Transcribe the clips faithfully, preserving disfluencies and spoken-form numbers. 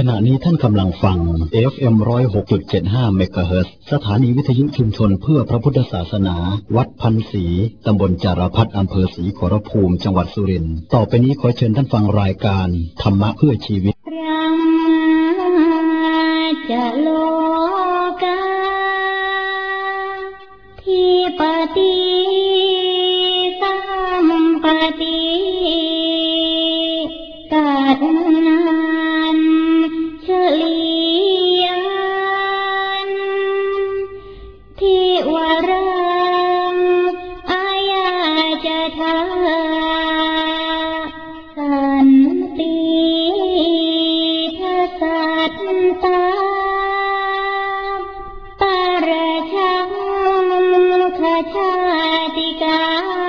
ขณะนี้ท่านกำลังฟัง เอฟ เอ็ม หนึ่งร้อยหกจุดเจ็ดห้า เมกะเฮิรตซ์ สถานีวิทยุชุมชนเพื่อพระพุทธศาสนาวัดพันศรีตำบลจารพัฒน์อำเภอศรีขอรภูมิจังหวัดสุรินทร์ต่อไปนี้ขอเชิญท่านฟังรายการธรรมะเพื่อชีวิตจะโลกาทิปติสัมปติกัดนันเฉลียนทิวรังอายาจะทาสันติทัสสัตตาปาราชังขชาติกา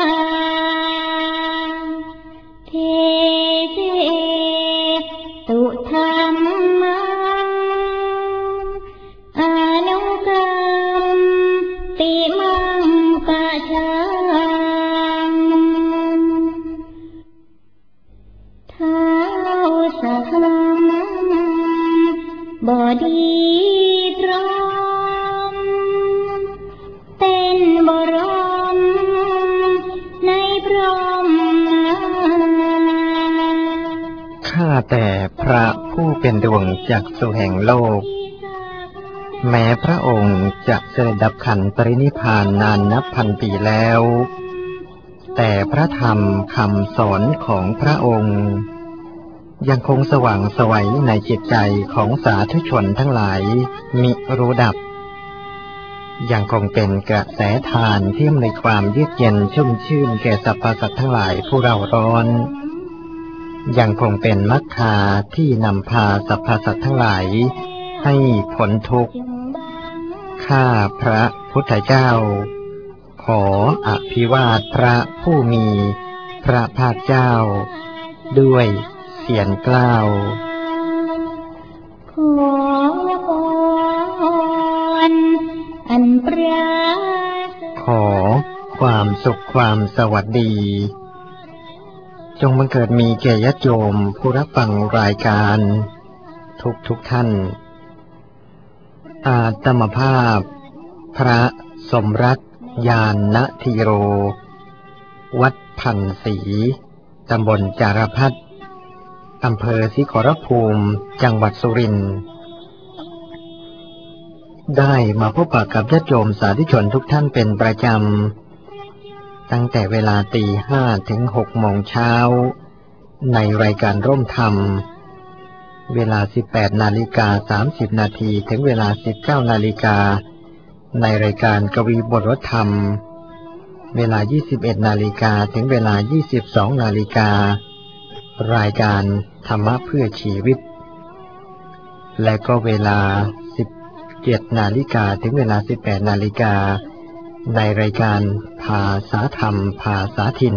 เทเสตุธรรมังอนุกรรมติมังปะชังท้าวสัพพังบอดีพร้อมเป็นบรมในพรหมข้าแต่พระผู้เป็นดวงจักษุแห่งโลกแม้พระองค์จะเสด็จดับขันธ์ปรินิพพานนานนับพันปีแล้วแต่พระธรรมคำสอนของพระองค์ยังคงสว่างไสวในจิตใจของสาธุชนทั้งหลายมิรู้ดับยังคงเป็นกระแสทานที่อำนวยความเยือกเย็นชุ่มชื่นแก่สรรพสัตว์ทั้งหลายผู้เร่าร้อนยังคงเป็นมรรคาที่นำพาสรรพสัตว์ทั้งหลายให้พ้นทุกข์ข้าพระพุทธเจ้าขออภิวาทพระผู้มีพระภาคเจ้าด้วยเสียงกล้าวขอพรอันปราศขอความสุขความสวัสดีจงบังเกิดมีแก่ญาติโยมผู้รับฟังรายการทุกทุกท่านอาตมภาพพระสมรักญาณธีโรวัดพันศรีตำบลจารพัฒน์อำเภอศรีขอรภูมิจังหวัดสุรินทร์ได้มาพบปะกับญาติโยมสาธุชนทุกท่านเป็นประจำตั้งแต่เวลาตีห้าถึงหกโมงเช้าในรายการร่มธรรมเวลาสิบแปดนาฬิกาสามสิบนาทีถึงเวลาสิบเก้านาฬิกาในรายการกวีบทวธรรมเวลายี่สิบเอ็ดนาฬิกาถึงเวลายี่สิบสองนาฬิการายการธรรมะเพื่อชีวิตและก็เวลาสิบเจ็ดนาฬิกาถึงเวลาสิบแปดนาฬิกาในรายการภาษาธรรมภาษาถิ่น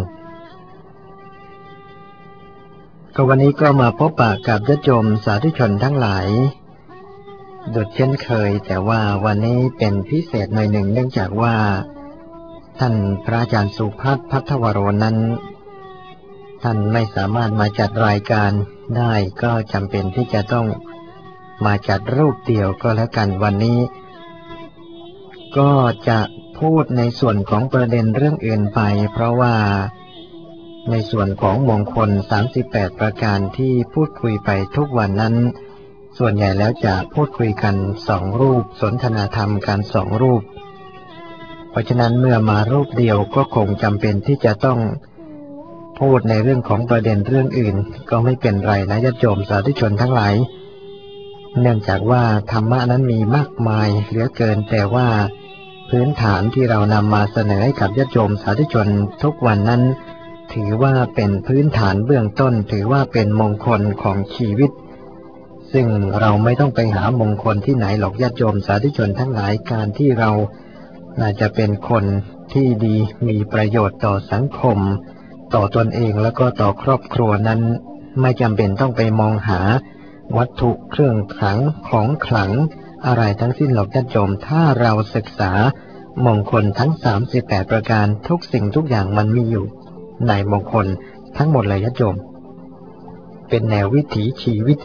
ก็วันนี้ก็มาพบปะกับญาติโยมสาธุชนทั้งหลายดุจเช่นเคยแต่ว่าวันนี้เป็นพิเศษหน่อยหนึ่งเนื่องจากว่าท่านพระอาจารย์สุภัทรภัทวโรนั้นท่านไม่สามารถมาจัดรายการได้ก็จำเป็นที่จะต้องมาจัดรูปเดียวก็แล้วกันวันนี้ก็จะพูดในส่วนของประเด็นเรื่องอื่นไปเพราะว่าในส่วนของมงคลสามสิบแปดประการที่พูดคุยไปทุกวันนั้นส่วนใหญ่แล้วจะพูดคุยกันสองรูปสนทนาธรรมกันสองรูปเพราะฉะนั้นเมื่อมารูปเดียวก็คงจำเป็นที่จะต้องพูดในเรื่องของประเด็นเรื่องอื่นก็ไม่เป็นไรนะญาติโยมสาธุชนทั้งหลายเนื่องจากว่าธรรมะนั้นมีมากมายเหลือเกินแต่ว่าพื้นฐานที่เรานำมาเสนอให้กับญาติโยมสาธุชนทุกวันนั้นถือว่าเป็นพื้นฐานเบื้องต้นถือว่าเป็นมงคลของชีวิตซึ่งเราไม่ต้องไปหามงคลที่ไหนหรอกญาติโยมสาธุชนทั้งหลายการที่เราน่าจะเป็นคนที่ดีมีประโยชน์ต่อสังคมต่อตนเองแล้วก็ต่อครอบครัวนั้นไม่จำเป็นต้องไปมองหาวัตถุเครื่องขลังของขลังอะไรทั้งสิ้นหรอกญาติโยมถ้าเราศึกษามงคลทั้งสามสิบแปดประการทุกสิ่งทุกอย่างมันมีอยู่ในมงคลทั้งหมดเลยญาติโยมเป็นแนววิถีชีวิต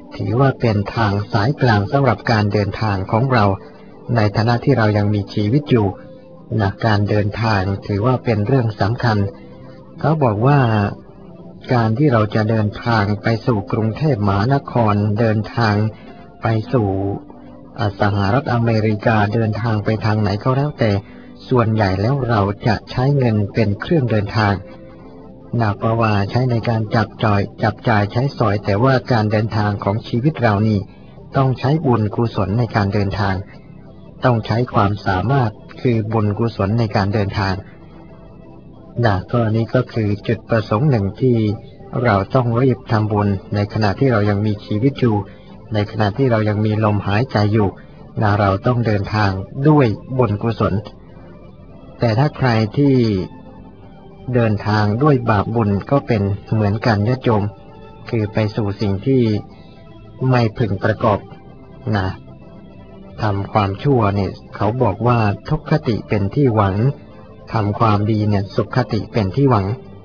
ถือว่าเป็นทางสายกลางสำหรับการเดินทางของเราในฐานะที่เรายังมีชีวิตอยู่นะการเดินทางถือว่าเป็นเรื่องสำคัญเขาบอกว่าการที่เราจะเดินทางไปสู่กรุงเทพมหานครเดินทางไปสู่สหรัฐอเมริกาเดินทางไปทางไหนก็แล้วแต่ส่วนใหญ่แล้วเราจะใช้เงินเป็นเครื่องเดินทางนะเพราะว่าใช้ในการจับจ่ายจับจ่ายใช้สอยแต่ว่าการเดินทางของชีวิตเรานี่ต้องใช้บุญกุศลในการเดินทางต้องใช้ความสามารถคือบุญกุศลในการเดินทางนะก็นี้ก็คือจุดประสงค์หนึ่งที่เราต้องรีบทำบุญในขณะที่เรายังมีชีวิตอยู่ในขณะที่เรายังมีลมหายใจอยู่นะเราต้องเดินทางด้วยบุญกุศลแต่ถ้าใครที่เดินทางด้วยบาปบุญก็เป็นเหมือนกันญาติโยมคือไปสู่สิ่งที่ไม่พึงประกอบนะทำความชั่วเนี่ยเขาบอกว่าทุกขติเป็นที่หวังทำความดีเนี่ยสุขติเป็นที่หวัง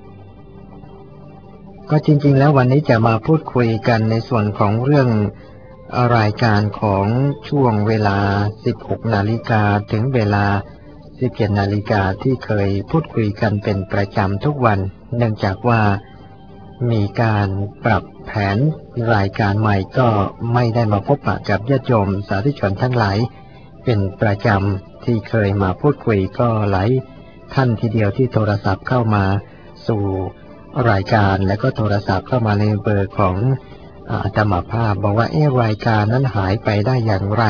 ก็จริงๆแล้ววันนี้จะมาพูดคุยกันในส่วนของเรื่องรายการของช่วงเวลาสิบหกนาฬิกาถึงเวลาสิบเจ็ดนาฬิกาที่เคยพูดคุยกันเป็นประจำทุกวันเนื่องจากว่ามีการปรับแผนรายการใหม่ก็ไม่ได้มาพบปะกับญาติโยมสาธุชนทั้งหลายเป็นประจำที่เคยมาพูดคุยก็หลายท่านทีเดียวที่โทรศัพท์เข้ามาสู่รายการและก็โทรศัพท์เข้ามาในเบอร์ของอาตมาภาพบอกว่าเอ๊ะรายการนั้นหายไปได้อย่างไร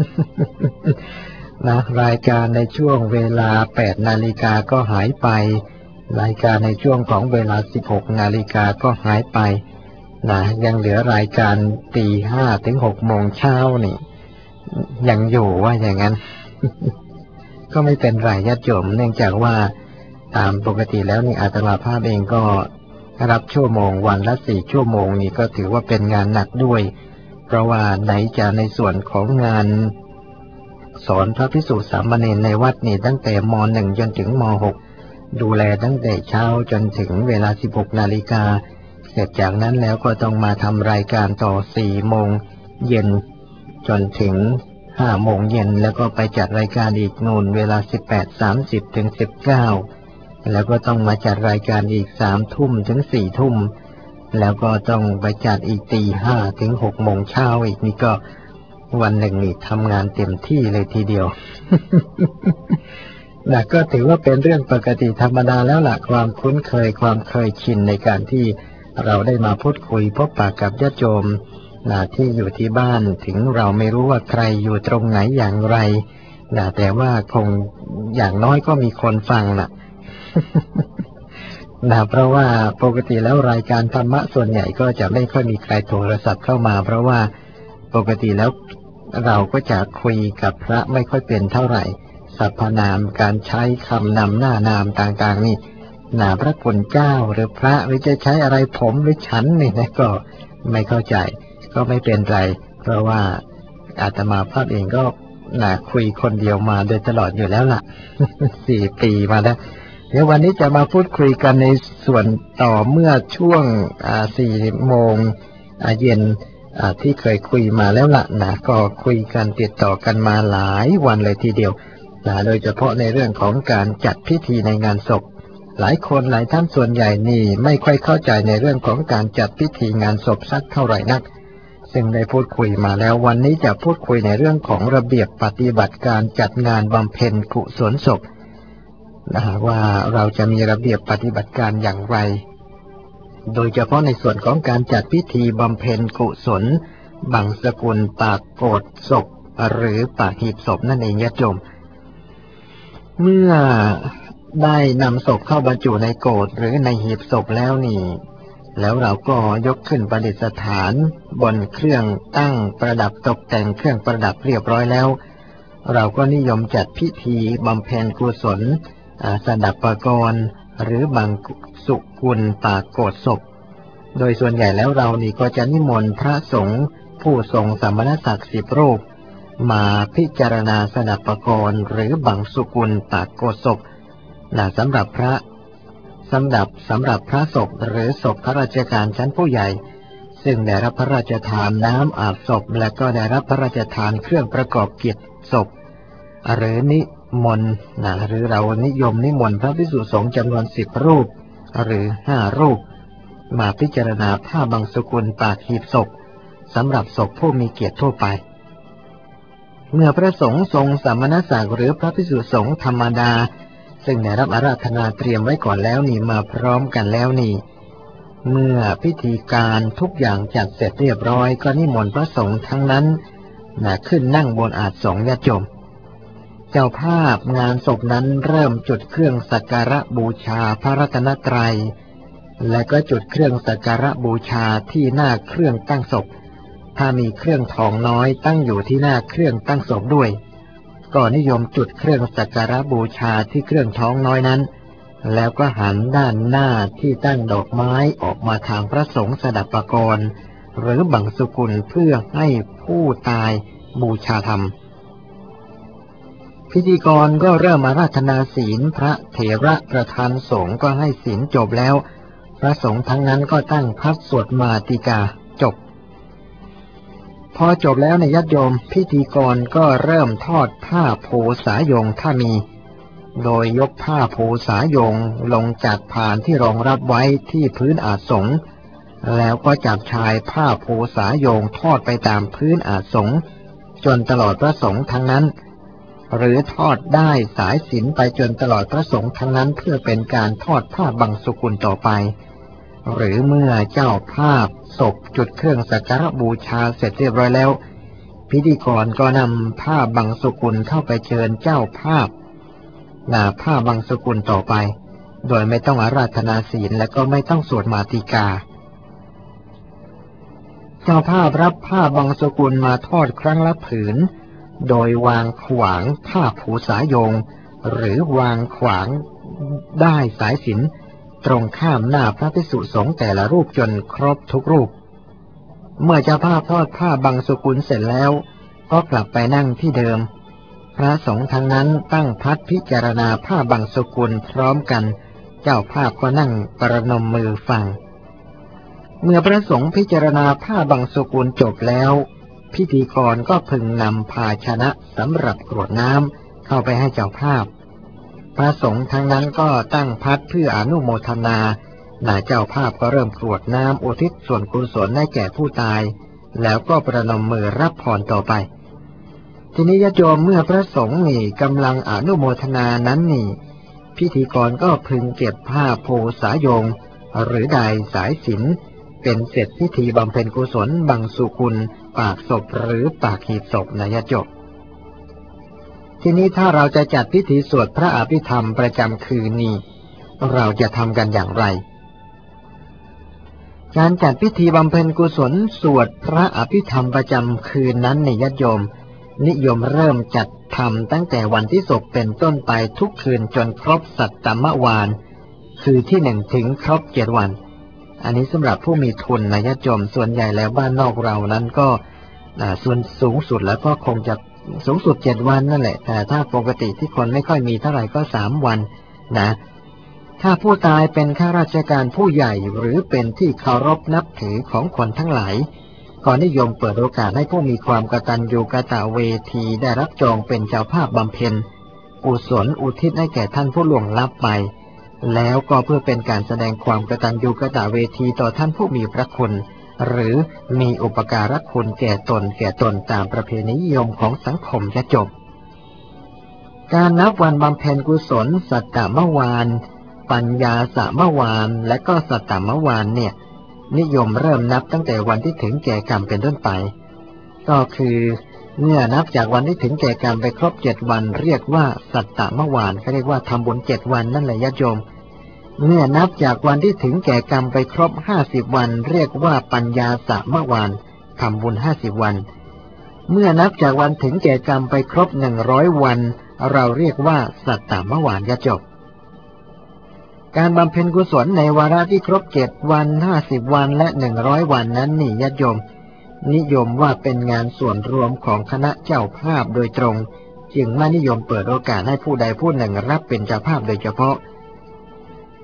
นะรายการในช่วงเวลาแปดนาฬิกาก็หายไปรายการในช่วงของเวลาสิบหกนาฬิกาก็หายไปนะยังเหลือรายการตีห้าถึงหกโมงเช้านี่ยังอยู่ว่าอย่างนั้น ก็ไม่เป็นไรญาติโยมเนื่องจากว่าตามปกติแล้วนี่อาตมาภาพเองก็รับชั่วโมงวันละสี่ชั่วโมงนี่ก็ถือว่าเป็นงานหนักด้วยเพราะว่าไหนจะในส่วนของงานสอนพระภิกษุสามเณรในวัดนี่ตั้งแต่ม.หนึ่ง จนถึงม.หกดูแลตั้งแต่เช้าจนถึงเวลาสิบหกนาฬิกาเสร็จจากนั้นแล้วก็ต้องมาทำรายการต่อสี่โมงเย็นจนถึงห้าโมงเย็นแล้วก็ไปจัดรายการอีกนู่นเวลา สิบแปดสามสิบ ถึง สิบเก้าแล้วก็ต้องมาจัดรายการอีกสามทุ่มถึงสี่ทุ่มแล้วก็ต้องไปจัดอีกตีห้าถึงหกโมงเช้าอีกนี่ก็วันหนึ่งนี่ทำงานเต็มที่เลยทีเดียว นะก็ถือว่าเป็นเรื่องปกติธรรมดาแล้วล่ะความคุ้นเคยความเคยชินในการที่เราได้มาพูดคุยพบปะกับญาติโยมนะที่อยู่ที่บ้านถึงเราไม่รู้ว่าใครอยู่ตรงไหนอย่างไรนะแต่ว่าคงอย่างน้อยก็มีคนฟังน่ะ นะเพราะว่าปกติแล้วรายการธรรมะส่วนใหญ่ก็จะไม่ค่อยมีใครโทรศัพท์เข้ามาเพราะว่าปกติแล้วเราก็จะคุยกับพระไม่ค่อยเป็นเท่าไหร่สรรพนามการใช้คำนำหน้านามต่างๆนี่นาพระคุณเจ้าหรือพระหรือจะใช้อะไรผมหรือฉันนี่นะก็ไม่เข้าใจก็ไม่เป็นไรเพราะว่าอาตมาภาพเองก็น่าคุยคนเดียวมาโดยตลอดอยู่แล้วล่ะ สี่ปีมาแล้วเดี๋ยววันนี้จะมาพูดคุยกันในส่วนต่อเมื่อช่วงสี่โมงเย็นที่เคยคุยมาแล้วล่ะนะก็คุยกันติดต่อกันมาหลายวันเลยทีเดียวนะโดยเฉพาะในเรื่องของการจัดพิธีในงานศพหลายคนหลายท่านส่วนใหญ่นี่ไม่ค่อยเข้าใจในเรื่องของการจัดพิธีงานศพสักเท่าไหร่นักซึ่งได้พูดคุยมาแล้ววันนี้จะพูดคุยในเรื่องของระเบียบปฏิบัติการจัดงานบำเพ็ญกุศลศพนะว่าเราจะมีระเบียบปฏิบัติการอย่างไรโดยเฉพาะในส่วนของการจัดพิธีบำเพ็ญกุศลบังสกุลปากโกฐศพหรือปากหีบศพนั่นเองญาติโยมเมื่อได้นำศพเข้าบรรจุในโกฐหรือในหีบศพแล้วนี่แล้วเราก็ยกขึ้นประดิษฐานบนเครื่องตั้งประดับตกแต่งเครื่องประดับเรียบร้อยแล้วเราก็นิยมจัดพิธีบำเพ็ญกุศลสดับปกรณ์หรือบังสุกุลปากโกฐศพโดยส่วนใหญ่แล้วเรานี่ก็จะนิมนต์พระสงฆ์ผู้ทรงสมณศักดิ์สิบรูปมาพิจารณาสดับปกรณ์หรือบังสุกุลปากโกฐศพนะสำหรับพระสำหรับสำหรับพระศพหรือศพข้าราชการชั้นผู้ใหญ่ซึ่งได้รับพระราชทานน้ำอาบศพและก็ได้รับพระราชทานเครื่องประกอบกิจศพหรือนิมนต์นะหรือเรานิยมนิมนต์พระภิกษุสงฆ์จำนวนสิบรูปหรือห้ารูปมาพิจารณาผ้าบังสุกุลปากหีบศพสำหรับศพผู้มีเกียรติทั่วไปเมื่อพระสงฆ์ทรงสมณศักดิ์หรือพระภิกษุสงฆ์ธรรมดาซึ่งได้รับอาราธนาเตรียมไว้ก่อนแล้วนี่มาพร้อมกันแล้วนี่เมื่อพิธีการทุกอย่างจัดเสร็จเรียบร้อยก็นิมนต์พระสงฆ์ทั้งนั้นนะขึ้นนั่งบนอาสงฆ์ญาติโยมเจ้าภาพงานศพนั้นเริ่มจุดเครื่องสักการะบูชาพระรัตนตรัยและก็จุดเครื่องสักการะบูชาที่หน้าเครื่องตั้งศพถ้ามีเครื่องทองน้อยตั้งอยู่ที่หน้าเครื่องตั้งศพด้วยก็นิยมจุดเครื่องสักการะบูชาที่เครื่องทองน้อยนั้นแล้วก็หันด้านหน้าที่ตั้งดอกไม้ออกมาทางพระสงฆ์สดับปกรณ์หรือบังสุกุลเพื่อให้ผู้ตายบูชาธรรมพิธีกรก็เริ่มอาราธนาศีลพระเถระประธานสงฆ์ก็ให้ศีลจบแล้วพระสงฆ์ทั้งนั้นก็ตั้งพัดสวดมาติกาจบพอจบแล้วในญาติโยมพิธีกรก็เริ่มทอดผ้าโพสายงถ้ามีโดยยกผ้าโพสายงลงจากผ่านที่รองรับไว้ที่พื้นอาสงฆ์แล้วก็จับชายผ้าโพสายงทอดไปตามพื้นอาสงฆ์จนตลอดพระสงฆ์ทั้งนั้นหรือทอดได้สายสิญจน์ไปจนตลอดพระสงฆ์ทั้งนั้นเพื่อเป็นการทอดผ้าบังสุกุลต่อไปหรือเมื่อเจ้าภาพศพจุดเครื่องสักการะบูชาเสร็จเรียบร้อยแล้วพิธีกรก็นำผ้าบังสุกุลเข้าไปเชิญเจ้าภาพหน้าผ้าบังสุกุลต่อไปโดยไม่ต้องอาราธนาศีลและก็ไม่ต้องสวดมาติกาเจ้าภาพรับผ้าบังสุกุลมาทอดครั้งละผืนโดยวางขวางผ้าผูสายงหรือวางขวางได้สายสิญจน์ตรงข้ามหน้าพระภิกษุสงฆ์แต่ละรูปจนครบทุกรูปเมื่อเจ้าภาพทอดผ้าบังสุกุลเสร็จแล้วก็กลับไปนั่งที่เดิมพระสงฆ์ทั้งนั้นตั้งพัดพิจารณาผ้าบังสุกุลพร้อมกันเจ้าภาพก็นั่งประนมมือฟังเมื่อพระสงฆ์พิจารณาผ้าบังสุกุลจบแล้วพิธีกรก็พึงนำภาชนะสำหรับกรวดน้ำเข้าไปให้เจ้าภาพพระสงฆ์ทั้งนั้นก็ตั้งพัดเพื่ออนุโมทนาหน้าเจ้าภาพก็เริ่มกรวดน้ำอุทิศส่วนกุศลให้แก่ผู้ตายแล้วก็ประนมมือรับพรต่อไปทีนี้ญาติโยมเมื่อพระสงฆ์นี่กำลังอนุโมทนานั้นนี่พิธีกรก็พึงเก็บผ้าโพสายงหรือใดสายสิญจน์เป็นเสร็จพิธีบำเพ็ญกุศลบังสุกุลปากศพหรือปากหีบศพนะญาติโยมทีนี้ถ้าเราจะจัดพิธีสวดพระอภิธรรมประจำคืนนี้เราจะทำกันอย่างไรการจัดพิธีบำเพ็ญกุศลสวดพระอภิธรรมประจำคืนนั้นในญาติโยมนิยมเริ่มจัดทำตั้งแต่วันที่ศพเป็นต้นไปทุกคืนจนครบสัตตมวาลคือที่หนึ่งถึงครบเจ็ดวันอันนี้สำหรับผู้มีทุนนะญาติโยมส่วนใหญ่แล้วบ้านนอกเรานั้นก็ส่วนสูงสุดแล้วก็คงจะสูงสุดเจ็ดวันนั่นแหละแต่ถ้าปกติที่คนไม่ค่อยมีเท่าไหร่ก็สามวันนะถ้าผู้ตายเป็นข้าราชการผู้ใหญ่หรือเป็นที่เคารพนับถือของคนทั้งหลายก็นิยมเปิดโอกาสให้ผู้มีความกตัญญูกตเวทีได้รับจองเป็นเจ้าภาพบำเพ็ญกุศลอุทิศให้แก่ท่านผู้ล่วงลับไปแล้วก็เพื่อเป็นการแสดงความกตัญญูกตเวทีต่อท่านผู้มีพระคุณหรือมีอุปการะคุณแก่ตนแก่ตนตามประเพณีนิยมของสังคมจะจบการนับวันบำเพ็ญกุศลสัตตมวาลปัญญาสมวาลและก็สัตตมวาลเนี่ยนิยมเริ่มนับตั้งแต่วันที่ถึงแก่กรรมเป็นต้นไปก็คือเมื่อนับจากวันที่ถึงแก่กรรมไปครบเจ็ดวันเรียกว่าสัตตมวาลเขาเรียกว่าทำบุญเจ็ดวันนั่นแหละญาติโยมเมื่อนับจากวันที่ถึงแก่กรรมไปครบห้าสิบวันเรียกว่าปัญญาสมวาลทำบุญห้าสิบวันเมื่อนับจากวันถึงแก่กรรมไปครบหนึ่งร้อยวันเราเรียกว่าสัตตมวาลญาติโยมการบำเพ็ญกุศลในวาระที่ครบเจ็ดวันห้าสิบวันและหนึ่งร้อยวันนั้นนี่ญาติโยมนิยมว่าเป็นงานส่วนรวมของคณะเจ้าภาพโดยตรงจึงไม่นิยมเปิดโอกาสให้ผู้ใดผู้หนึ่งรับเป็นเจ้าภาพโดยเฉพาะ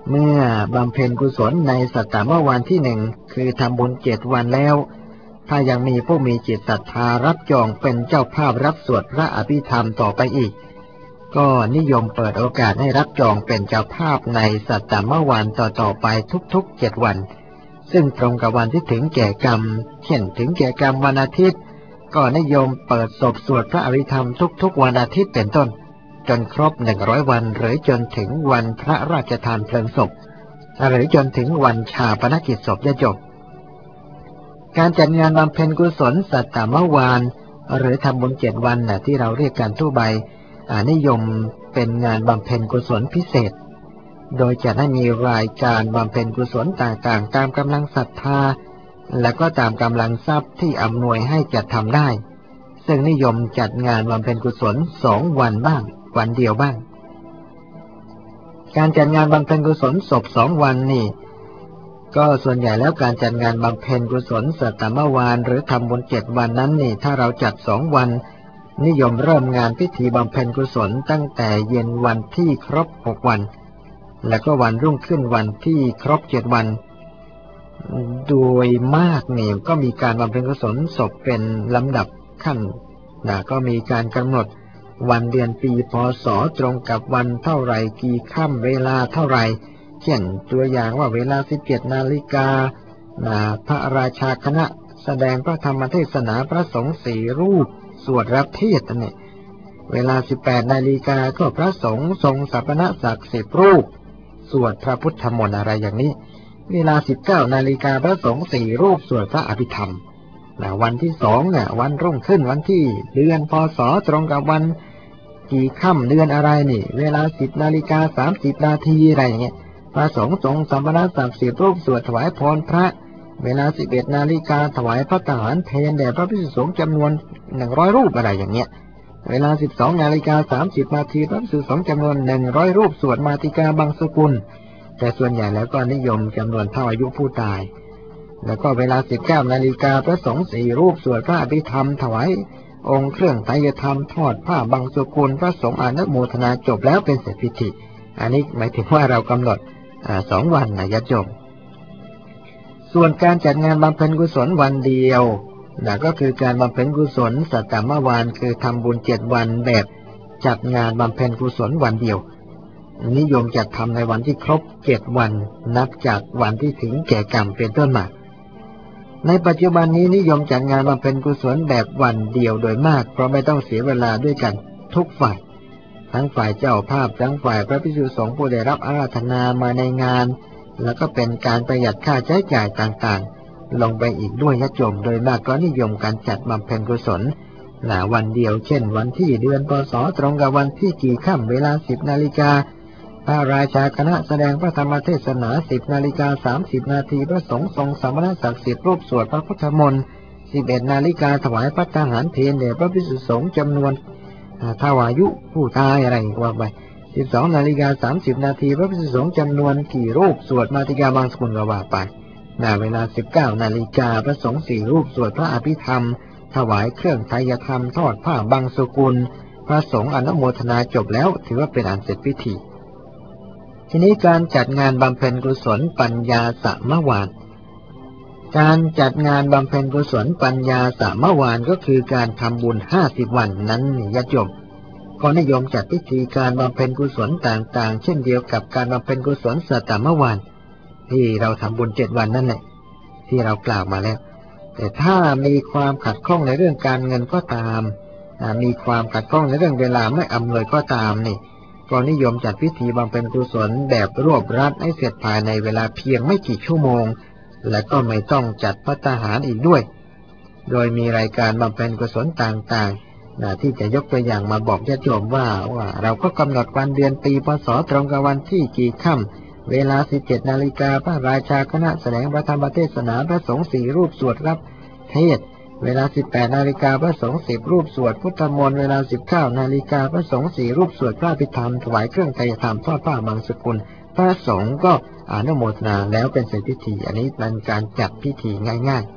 เมื่อบำเพ็ญกุศลในสัตตมวันที่หนึ่งคือทำบุญเจ็ดวันแล้วถ้ายังมีผู้มีจิตศรัทธารับจองเป็นเจ้าภาพรับสวดพระอภิธรรมต่อไปอีกก็นิยมเปิดโอกาสให้รับจองเป็นเจ้าภาพในสัตตมวันต่อๆไปทุกๆเจ็ดวันซึ่งตรงกับวันที่ถึงแก่กรรมเช่นถึงแก่กรรมวันอาทิตย์ก็นิยมเปิดศพสวดพระอภิธรรมทุกๆวันอาทิตย์เป็นต้นจนครบหนึ่งร้อยวันหรือจนถึงวันพระราชทานเพลิงศพหรือจนถึงวันชาปนกิจศพญาติโยมการจัดงานบำเพ็ญกุศลสัตตมวานหรือทำบุญเจ็ดวันนะที่เราเรียกกันทั่วไปนิยมเป็นงานบำเพ็ญกุศลพิเศษโดยจะให้มีรายการบำเพ็ญกุศลต่างๆตามกำลังศรัทธาและก็ตามกำลังทรัพย์ที่อำนวยให้จัดทำได้ซึ่งนิยมจัดงานบำเพ็ญกุศลสองวันบ้างวันเดียวบ้างการจัดงานบำเพ็ญกุศลศพสองวันนี่ก็ส่วนใหญ่แล้วการจัดงานบำเพ็ญกุศลสัตตมวานหรือทำบุญเจ็ดวันนั้นนี่ถ้าเราจัดสองวันนิยมเริ่มงานพิธีบำเพ็ญกุศลตั้งแต่เย็นวันที่ครบหกวันแล้วก็วันรุ่งขึ้นวันที่ครบเจ็ดวันโดยมากนี่ก็มีการบำเพ็ญกุศลศพเป็นลำดับขั้นนะก็มีการกำหนดวันเดือนปีพศตรงกับวันเท่าไรกี่ค่ำเวลาเท่าไรเช่นตัวอย่างว่าเวลาสิบเจ็ดนาฬิกาพระราชาคณะแสดงพระธรรมเทศนาพระสงฆ์สี่รูปสวดรับเทศน์นี่เวลาสิบแปดนาฬิกาก็พระสงฆ์ทรงสัปนศักดิ์สิบรูปสวดพระพุทธมนต์อะไรอย่างนี้เวลาสิบเก้านาฬิกาพระสงฆ์สี่รูปสวดพระอภิธรรมนะวันที่สองเนี่ยวันรุ่งขึ้นวันที่เดือนพศตรงกับวันกี่ค่ำเดือนอะไรนี่เวลาสิบนาฬิกาสามสิบนาทีอะไรอย่างเงี้ยพระสงฆ์ทรงสัปนศักดิ์สิบรูปสวดถวายพรพระเวลาสิบเอ็ดนาฬิกาถวายพระทหารเพลแด่พระภิกษุสงฆ์จำนวนหนึ่งร้อยรูปอะไรอย่างเงี้ยเวลาสิบสองนาฬิกาสามสิบนาทีพระภิกษุสงฆ์จำนวนหนึ่งร้อยรูปสวดมาติกาบางสกุลแต่ส่วนใหญ่แล้วก็นิยมจำนวนเท่าอายุผู้ตายแล้วก็เวลาสิบเก้านาฬิกาพระสงฆ์สี่รูปสวดพระอภิธรรมถวายองค์เครื่องไตรยธรรมทอดผ้าบางสกุลพระสงฆ์อนุโมทนาจบแล้วเป็นเสร็จพิธีอันนี้หมายถึงว่าเรากำหนดสองวันนะญาติโยมส่วนการจัดงานบำเพ็ญกุศลวันเดียวนะก็คือการบำเพ็ญกุศลสัตตมวานคือทำบุญเจ็ดวันแบบจัดงานบำเพ็ญกุศลวันเดียวนิยมจัดทำในวันที่ครบเจ็ดวันนับจากวันที่ถึงแก่กรรมเป็นต้นมาในปัจจุบันนี้นิยมจัดงานบำเพ็ญกุศลแบบวันเดียวโดยมากเพราะไม่ต้องเสียเวลาด้วยกันทุกฝ่ายทั้งฝ่ายเจ้าภาพทั้งฝ่ายพระภิกษุสงฆ์ผู้ได้รับอาราธนามาในงานแล้วก็เป็นการประหยัดค่าใช้จ่ายต่างๆลงไปอีกด้วยญาติโยมโดยมากก็นิยมการจัดบำเพ็ญกุศลหลายวันเดียวเช่นวันที่เดือนพศตรงกับวันที่กี่ค่ำเวลาสิบนาฬิกาพระราชาคณะแสดงพระธรรมเทศนาสิบนาฬิกาสามสิบนาทีพระสงฆ์ทรงสัมมนาศักดิ์สิบรูปสวดพระพุทธมนต์สิบเอ็ดนาฬิกาถวายพระทหารเพลแด่พระภิกษุสงฆ์จำนวนเท่าอายุผู้ตายอะไรว่าไปสิบสองนาฬิกาสามสิบนาทีพระภิกษุสงฆ์จำนวนกี่รูปสวดมาติกาบางสกุลก็ว่าไปณเวลาสิบเก้านาฬิกาพระสงฆ์สี่รูปสวดพระอภิธรรมถวายเครื่องไตรยธรรมทอดผ้าบางสกุลพระสงฆ์อนุโมทนาจบแล้วถือว่าเป็นอันเสร็จพิธีทีนี้การจัดงานบำเพ็ญกุศลปัญญาสมวานการจัดงานบำเพ็ญกุศลปัญญาสมวานก็คือการทำบุญห้าสิบวันนั้นญาติโยมก็นิยมจัดพิธีการบำเพ็ญกุศลต่างๆเช่นเดียวกับการบำเพ็ญกุศลสัตตมวานที่เราทำบุญเจ็ดวันนั่นแหละที่เรากล่าวมาแล้วแต่ถ้ามีความขัดข้องในเรื่องการเงินก็ตามมีความขัดข้องในเรื่องเวลาไม่อำนวยก็ตามนี่ก็นิยมจัดพิธีบำเพ็ญกุศลแบบรวบรัดให้เสร็จภายในเวลาเพียงไม่กี่ชั่วโมงและก็ไม่ต้องจัดภัตตาหารอีกด้วยโดยมีรายการบำเพ็ญกุศลต่างๆนะที่จะยกตัวอย่างมาบอกญาติโยมว่าว่าเราก็กำหนดวันเดือนปีพศตรงกับวันที่กี่ค่ำเวลาสิบเจ็ดนาฬิกาพระราชาคณะแสดงพระธรรมเทศนาพระสงฆ์สี่รูปสวดรับเทศเวลาสิบแปดนาฬิกาพระสงฆ์สิบรูปสวดพุทธมนต์เวลาสิบเก้านาฬิกาพระสงฆ์สี่รูปสวดพระอภิธรรมถวายเครื่องไตรยธรรมทอดผ้าบางสกุลพระสงฆ์ก็อนุโมทนาแล้วเป็นเสร็จพิธีอันนี้เป็นการจัดพิธีง่าย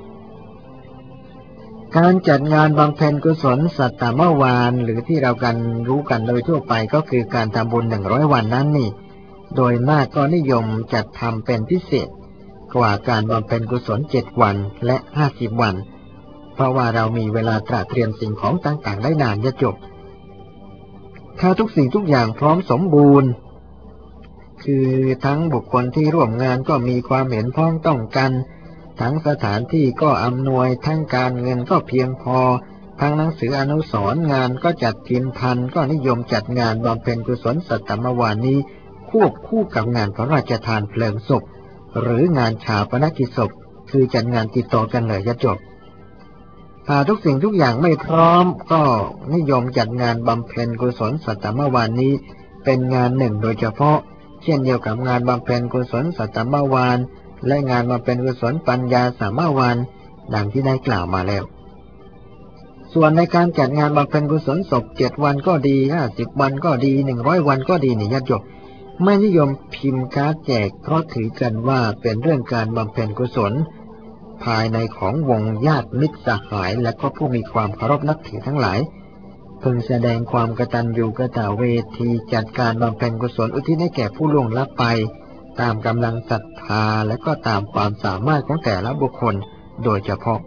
ๆการจัดงานบำเพ็ญกุศลสัตตมวานหรือที่เรากันรู้กันโดยทั่วไปก็คือการทำบุญหนึ่งร้อยวันนั้นนี่โดยมากก็นิยมจัดทำเป็นพิเศษกว่าการบำเพ็ญกุศลเจ็ดวันและห้าสิบวันเพราะว่าเรามีเวลาตระเตรียมสิ่งของต่างๆได้นานจะจบถ้าทุกสิ่งทุกอย่างพร้อมสมบูรณ์คือทั้งบุคคลที่ร่วมงานก็มีความเห็นพ้องต้องกันทั้งสถานที่ก็อำนวยทั้งการเงินก็เพียงพอทั้งหนังสืออนุสรณ์งานก็จัดพิมพ์ทันก็นิยมจัดงานบำเพ็ญกุศลสัตตมวานี้ควบคู่กับงานพระราชทานเพลิงศพหรืองานฌาปนกิจศพคือจัดงานติดต่อกันเลยจะจบถ้าทุกสิ่งทุกอย่างไม่พร้อมก็นิยมจัดงานบำเพ็ญกุศลสัตตมวานนี้เป็นงานหนึ่งโดยเฉพาะเช่นเดียวกับงานบำเพ็ญกุศลสัตตมวานและงานบำเพ็ญกุศลปัญญาสามวานดังที่ได้กล่าวมาแล้วส่วนในการจัดงานบำเพ็ญกุศลศพเจ็ดวันก็ดีห้าสิบวันก็ดีหนึ่งร้อยวันก็ดีนี่ญาติโยมไม่นิยมพิมพ์การ์ดแจกเพราะถือกันว่าเป็นเรื่องการบำเพ็ญกุศลภายในของวงญาติมิตรสหายและก็ผู้มีความเคารพนับถือทั้งหลายพึงแสดงความกตัญญูกตเวทีจัดการบำเพ็ญกุศลอุทิศให้แก่ผู้ล่วงลับไปตามกำลังศรัทธาและก็ตามความสามารถของแต่ละบุคคลโดยเฉพาะ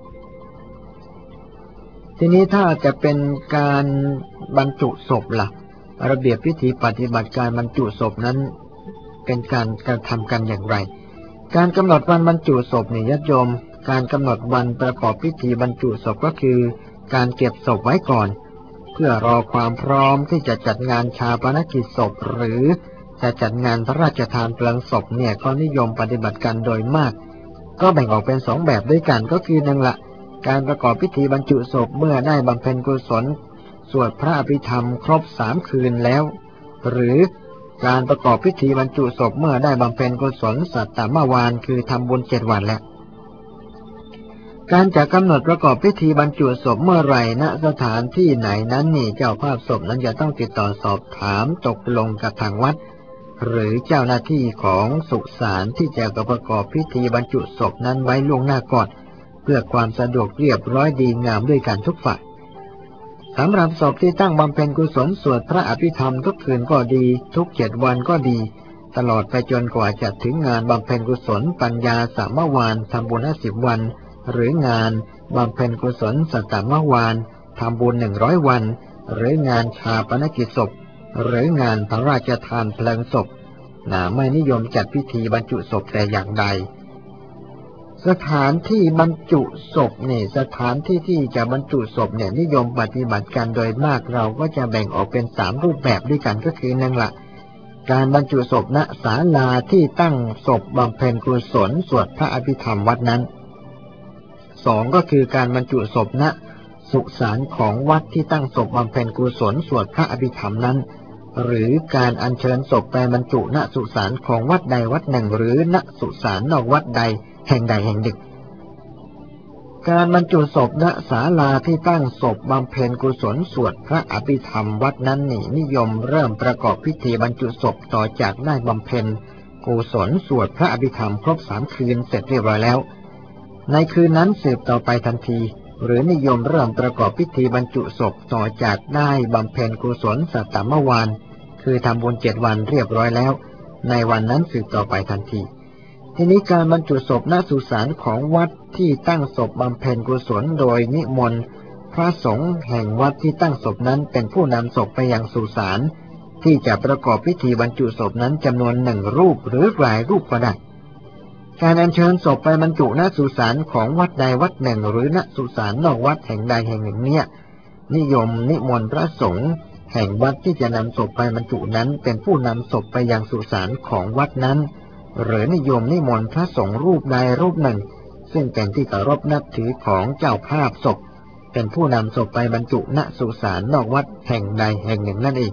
ทีนี้ถ้าจะเป็นการบรรจุศพล่ะระเบียบพิธีปฏิบัติการบรรจุศพนั้นเป็นการกระทำกันอย่างไรการกำหนดวันบรรจุศพนี่ญาติโยมการกำหนดวันประกอบพิธีบรรจุศพก็คือการเก็บศพไว้ก่อนเพื่อรอความพร้อมที่จะจัดงานฌาปนกิจศพหรือจะจัดงานพระราชทานเพลิงศพเนี่ยก็นิยมปฏิบัติกันโดยมากก็แบ่งออกเป็นสองแบบด้วยกันก็คือหนึ่งละการประกอบพิธีบรรจุศพเมื่อได้บำเพ็ญกุศลสวดพระอภิธรรมครบสามคืนแล้วหรือการประกอบพิธีบรรจุศพเมื่อได้บำเพ็ญกุศลสัตตมวานคือทำบุญเจ็ดวันแล้วการจะกำหนดประกอบพิธีบรรจุศพเมื่อไหร่ณสถานที่ไหนนั้นนี่เจ้าภาพศพนั้นจะต้องติดต่อสอบถามตกลงกับทางวัดหรือเจ้าหน้าที่ของสุสานที่จะประกอบพิธีบรรจุศพนั้นไว้ล่วงหน้าก่อนเพื่อความสะดวกเรียบร้อยดีงามด้วยกันทุกฝ่ายสำหรับศพที่ตั้งบำเพ็ญกุศลสวดพระอภิธรรมทุกคืนก็ดีทุกเจ็ดวันก็ดีตลอดไปจนกว่าจะถึงงานบำเพ็ญกุศลปัญญาสามวานทำบุญห้าสิบวันหรืองานบำเพ็ญกุศลสัตตมวานทำบุญหนึ่งร้อยวันหรืองานฌาปนกิจศพหรืองานพระราชทานเพลิงศพน่าไม่นิยมจัดพิธีบรรจุศพแต่อย่างใดสถานที่บรรจุศพเนี่ยสถานที่ที่จะบรรจุศพเนี่ยนิยมปฏิบัติกันโดยมากเราก็จะแบ่งออกเป็นสามรูปแบบด้วยกันก็คือหนึ่งละการบรรจุศพณศาลาที่ตั้งศพบำเพ็ญกุศลสวดพระอภิธรรมวัดนั้นสองก็คือการบรรจุศพณสุสานของวัดที่ตั้งศพบำเพ็ญกุศลสวดพระอภิธรรมนั้นหรือการอัญเชิญศพไปบรรจุณสุสานของวัดใดวัดหนึ่งหรือณสุสานนอกวัดใดแห่งใดแห่งหนึ่งการบรรจุศพณศาลาที่ตั้งศพบำเพ็ญกุศลสวดพระอภิธรรมวัดนั้นนี่นิยมเริ่มประกอบพิธีบรรจุศพต่อจากได้บำเพ็ญกุศลสวดพระอภิธรรมครบสามคืนเสร็จเรียบร้อยแล้วในคืนนั้นสืบต่อไปทันทีหรือนิยมเริ่มประกอบพิธีบรรจุศพต่อจากได้บำเพ็ญกุศลสัตตมวานคือทำบุญเจ็ดวันเรียบร้อยแล้วในวันนั้นสืบต่อไปทันทีทีนี้การบรรจุศพณสุสานของวัดที่ตั้งศพบำเพ็ญกุศลโดยนิมนต์พระสงฆ์แห่งวัดที่ตั้งศพนั้นเป็นผู้นำศพไปยังสุสานที่จะประกอบพิธีบรรจุศพนั้นจำนวนหนึ่งรูปหรือหลายรูปก็ได้การอัญเชิญศพไปบรรจุณสุสานของวัดใดวัดหนึ่งหรือณสุสานนอกวัดแห่งใดแห่งหนึ่งเนี่ยนิยมนิมนต์พระสงฆ์แห่งวัดที่จะนำศพไปบรรจุนั้นเป็นผู้นำศพไปยังสุสานของวัดนั้นหรือนิยมนิมนต์พระสงฆ์รูปใดรูปหนึ่งซึ่งเป็นที่เคารพนับถือของเจ้าภาพศพเป็นผู้นำศพไปบรรจุณสุสานนอกวัดแห่งใดแห่งหนึ่งนั่นเอง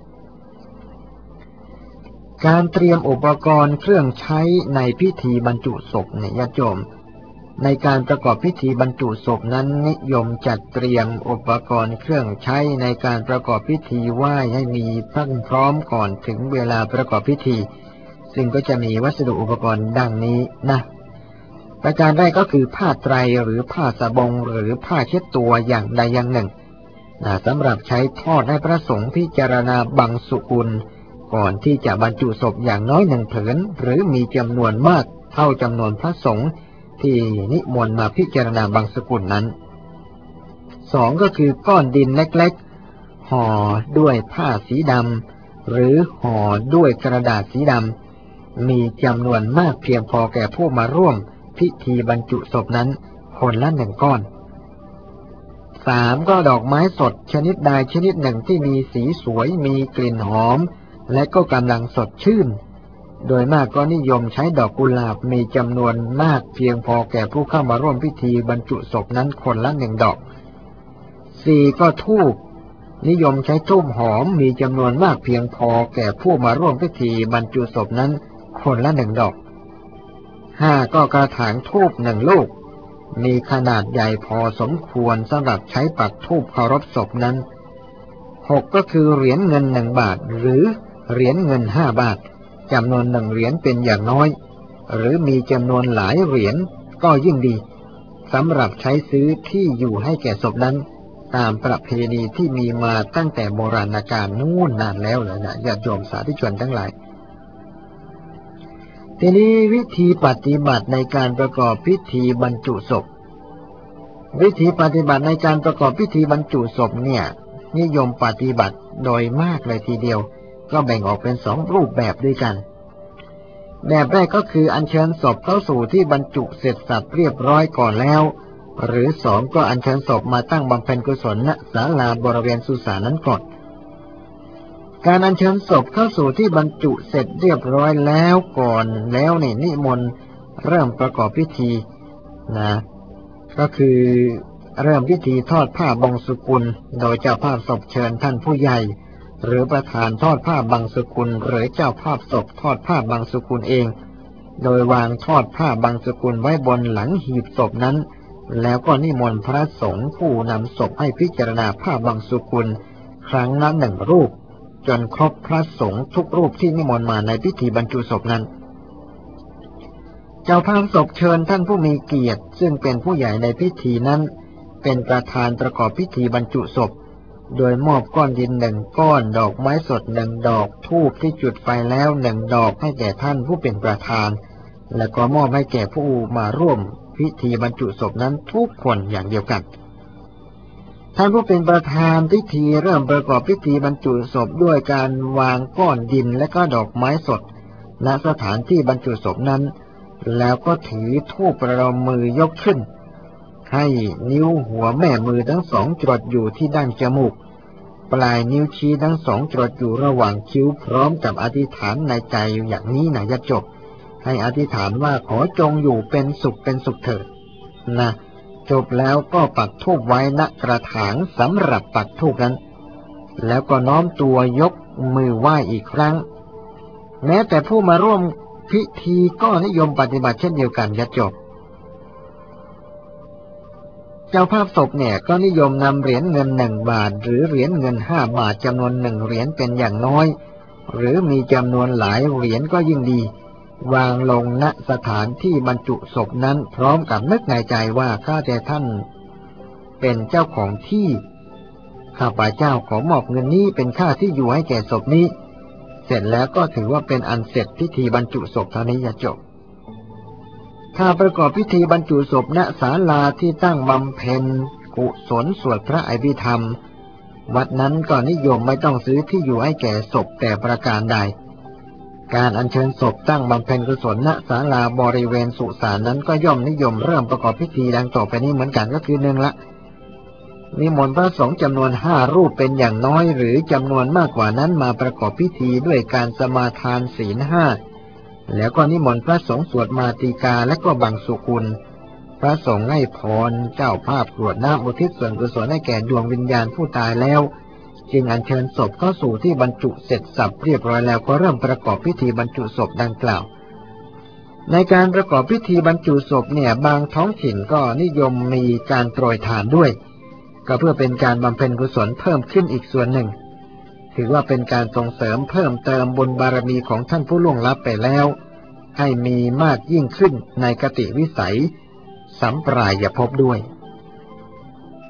การเตรียมอุปกรณ์เครื่องใช้ในพิธีบรรจุศพเนี่ยญาติโยมในการประกอบพิธีบรรจุศพนั้นนิยมจัดเตรียมอุปกรณ์เครื่องใช้ในการประกอบพิธีไหว้ให้มีพรั่งพร้อมก่อนถึงเวลาประกอบพิธีซึ่งก็จะมีวัสดุอุปกรณ์ดังนี้นะประการแรกก็คือผ้าไตรหรือผ้าสบงหรือผ้าเช็ดตัวอย่างใดอย่างหนึ่งนะสำหรับใช้ทอดให้พระสงฆ์พิจารณาบังสุกุลก่อนที่จะบรรจุศพอย่างน้อยหนึ่งผืนหรือมีจำนวนมากเท่าจำนวนพระสงฆ์ที่นิมนต์มาพิจารณาบังสกุลนั้นสองก็คือก้อนดินเล็กๆห่อด้วยผ้าสีดำหรือห่อด้วยกระดาษสีดำมีจำนวนมากเพียงพอแก่ผู้มาร่วมพิธีบรรจุศพนั้นคนละหนึ่งก้อนสามก็ดอกไม้สดชนิดใดชนิดหนึ่งที่มีสีสวยมีกลิ่นหอมและก็กำลังสดชื่นโดยมากก็นิยมใช้ดอกกุหลาบมีจำนวนมากเพียงพอแก่ผู้เข้ามาร่วมพิธีบรรจุศพนั้นคนละหนึ่งดอกสี่ก็ธูปนิยมใช้ธูปหอมมีจำนวนมากเพียงพอแก่ผู้มาร่วมพิธีบรรจุศพนั้นคนละหนึ่งดอกห้าก็กระถางธูปหนึ่งลูกมีขนาดใหญ่พอสมควรสำหรับใช้ปักธูปเคารพศพนั้นหกก็คือเหรียญเงินหนึ่งบาทหรือเหรียญเงินห้าบาทจำนวนหนึ่งเหรียญเป็นอย่างน้อยหรือมีจำนวนหลายเหรียญก็ยิ่งดีสำหรับใช้ซื้อที่อยู่ให้แก่ศพนั้นตามประเพณีที่มีมาตั้งแต่โบราณกาลนู่นนานแล้วเลยนะญาติโยมสาธุชนทั้งหลายทีนี้วิธีปฏิบัติในการประกอบพิธีบรรจุศพวิธีปฏิบัติในการประกอบพิธีบรรจุศพเนี่ยนิยมปฏิบัติโดยมากเลยทีเดียวก็แบ่งออกเป็นสองรูปแบบด้วยกันแบบแรกก็คืออัญเชิญศพเข้าสู่ที่บรรจุเสร็จสับเรียบร้อยก่อนแล้วหรือสองก็อัญเชิญศพมาตั้งบำเพ็ญกุศลณศาลาบริเวณสุสานนั้นก่อนการอัญเชิญศพเข้าสู่ที่บรรจุเสร็จเรียบร้อยแล้วก่อนแล้วนี่นิมนต์เริ่มประกอบพิธีนะก็คือเริ่มพิธีทอดผ้าบังสุกุลโดยเจ้าภาพศพเชิญท่านผู้ใหญ่หรือประธานทอดผ้าบังสุกุลหรือเจ้าภาพศพทอดผ้าบังสุกุลเองโดยวางทอดผ้าบังสุกุลไว้บนหลังหีบศพนั้นแล้วก็นิมนต์พระสงฆ์ผู้นำศพให้พิจารณาผ้าบังสุกุลครั้งละหนึ่งรูปจนครบพระสงฆ์ทุกรูปที่นิมนต์มาในพิธีบรรจุศพนั้นเจ้าภาพศพเชิญท่านผู้มีเกียรติซึ่งเป็นผู้ใหญ่ในพิธีนั้นเป็นประธานประกอบพิธีบรรจุศพโดยมอบก้อนดินหนึ่งก้อนดอกไม้สดหนึ่งดอกธูปที่จุดไฟแล้วหนึ่งดอกให้แก่ท่านผู้เป็นประธานและก็มอบให้แก่ผู้มาร่วมพิธีบรรจุศพนั้นทุกคนอย่างเดียวกันท่านผู้เป็นประธานพิธีเริ่มประกอบพิธีบรรจุศพด้วยการวางก้อนดินและก็ดอกไม้สดณสถานที่บรรจุศพนั้นแล้วก็ถือธูปประนมมือยกขึ้นให้นิ้วหัวแม่มือทั้งสองจรดอยู่ที่ด้านจมูกปลายนิ้วชี้ทั้งสองจรดอยู่ระหว่างคิ้วพร้อมกับอธิษฐานในใจอย่างนี้นะญาติโยมให้อธิษฐานว่าขอจงอยู่เป็นสุขเป็นสุขเถิดนะจบแล้วก็ปักธูปไว้ณกระถางสำหรับปักธูปนั้นแล้วก็น้อมตัวยกมือไหว้อีกครั้งแม้แต่ผู้มาร่วมพิธีก็นิยมปฏิบัติเช่นเดียวกันญาติโยมเจ้าภาพศพเนี่ยก็นิยมนำเหรียญเงินหนึ่งบาทหรือเหรียญเงินห้าบาทจำนวนหนึ่งเหรียญเป็นอย่างน้อยหรือมีจำนวนหลายเหรียญก็ยิ่งดีวางลงณสถานที่บรรจุศพนั้นพร้อมกับนึกในใจว่าข้าแต่ท่านเป็นเจ้าของที่ข้าพเจ้าขอมอบเงินนี้เป็นค่าที่อยู่ให้แก่ศพนี้เสร็จแล้วก็ถือว่าเป็นอันเสร็จพิธีบรรจุศพเท่านี้จบถ้าประกอบพิธีบรรจุศพณศาลาที่ตั้งบำเพ็ญกุศลสวดพระอภิธรรมวัดนั้นก็นิยมไม่ต้องซื้อที่อยู่ให้แก่ศพแต่ประการใดการอัญเชิญศพตั้งบำเพ็ญกุศลณศาลาบริเวณสุสานนั้นก็ย่อมนิยมเริ่มประกอบพิธีดังต่อไปนี้เหมือนกันก็คือหนึ่งละนิมนต์พระสงฆ์จำนวนห้ารูปเป็นอย่างน้อยหรือจำนวนมากกว่านั้นมาประกอบพิธีด้วยการสมาทานศีลห้าแล้วก็นิมนต์พระสงฆ์สวดมาติกาและก็บังสุกุลพระสงฆ์ให้พรเจ้าภาพกรวดน้ำอุทิศส่วนกุศลให้แก่ดวงวิญญาณผู้ตายแล้วจึงอัญเชิญศพเข้าสู่ที่บรรจุเสร็จสับเรียบร้อยแล้วก็เริ่มประกอบพิธีบรรจุศพดังกล่าวในการประกอบพิธีบรรจุศพเนี่ยบางท้องถิ่นก็นิยมมีการโปรยทานด้วยก็เพื่อเป็นการบำเพ็ญกุศลเพิ่มขึ้นอีกส่วนหนึ่งถือว่าเป็นการส่งเสริมเพิ่มเติมบุญบารมีของท่านผู้ล่วงลับไปแล้วให้มีมากยิ่งขึ้นในกติวิสัยสัมปรายภพด้วย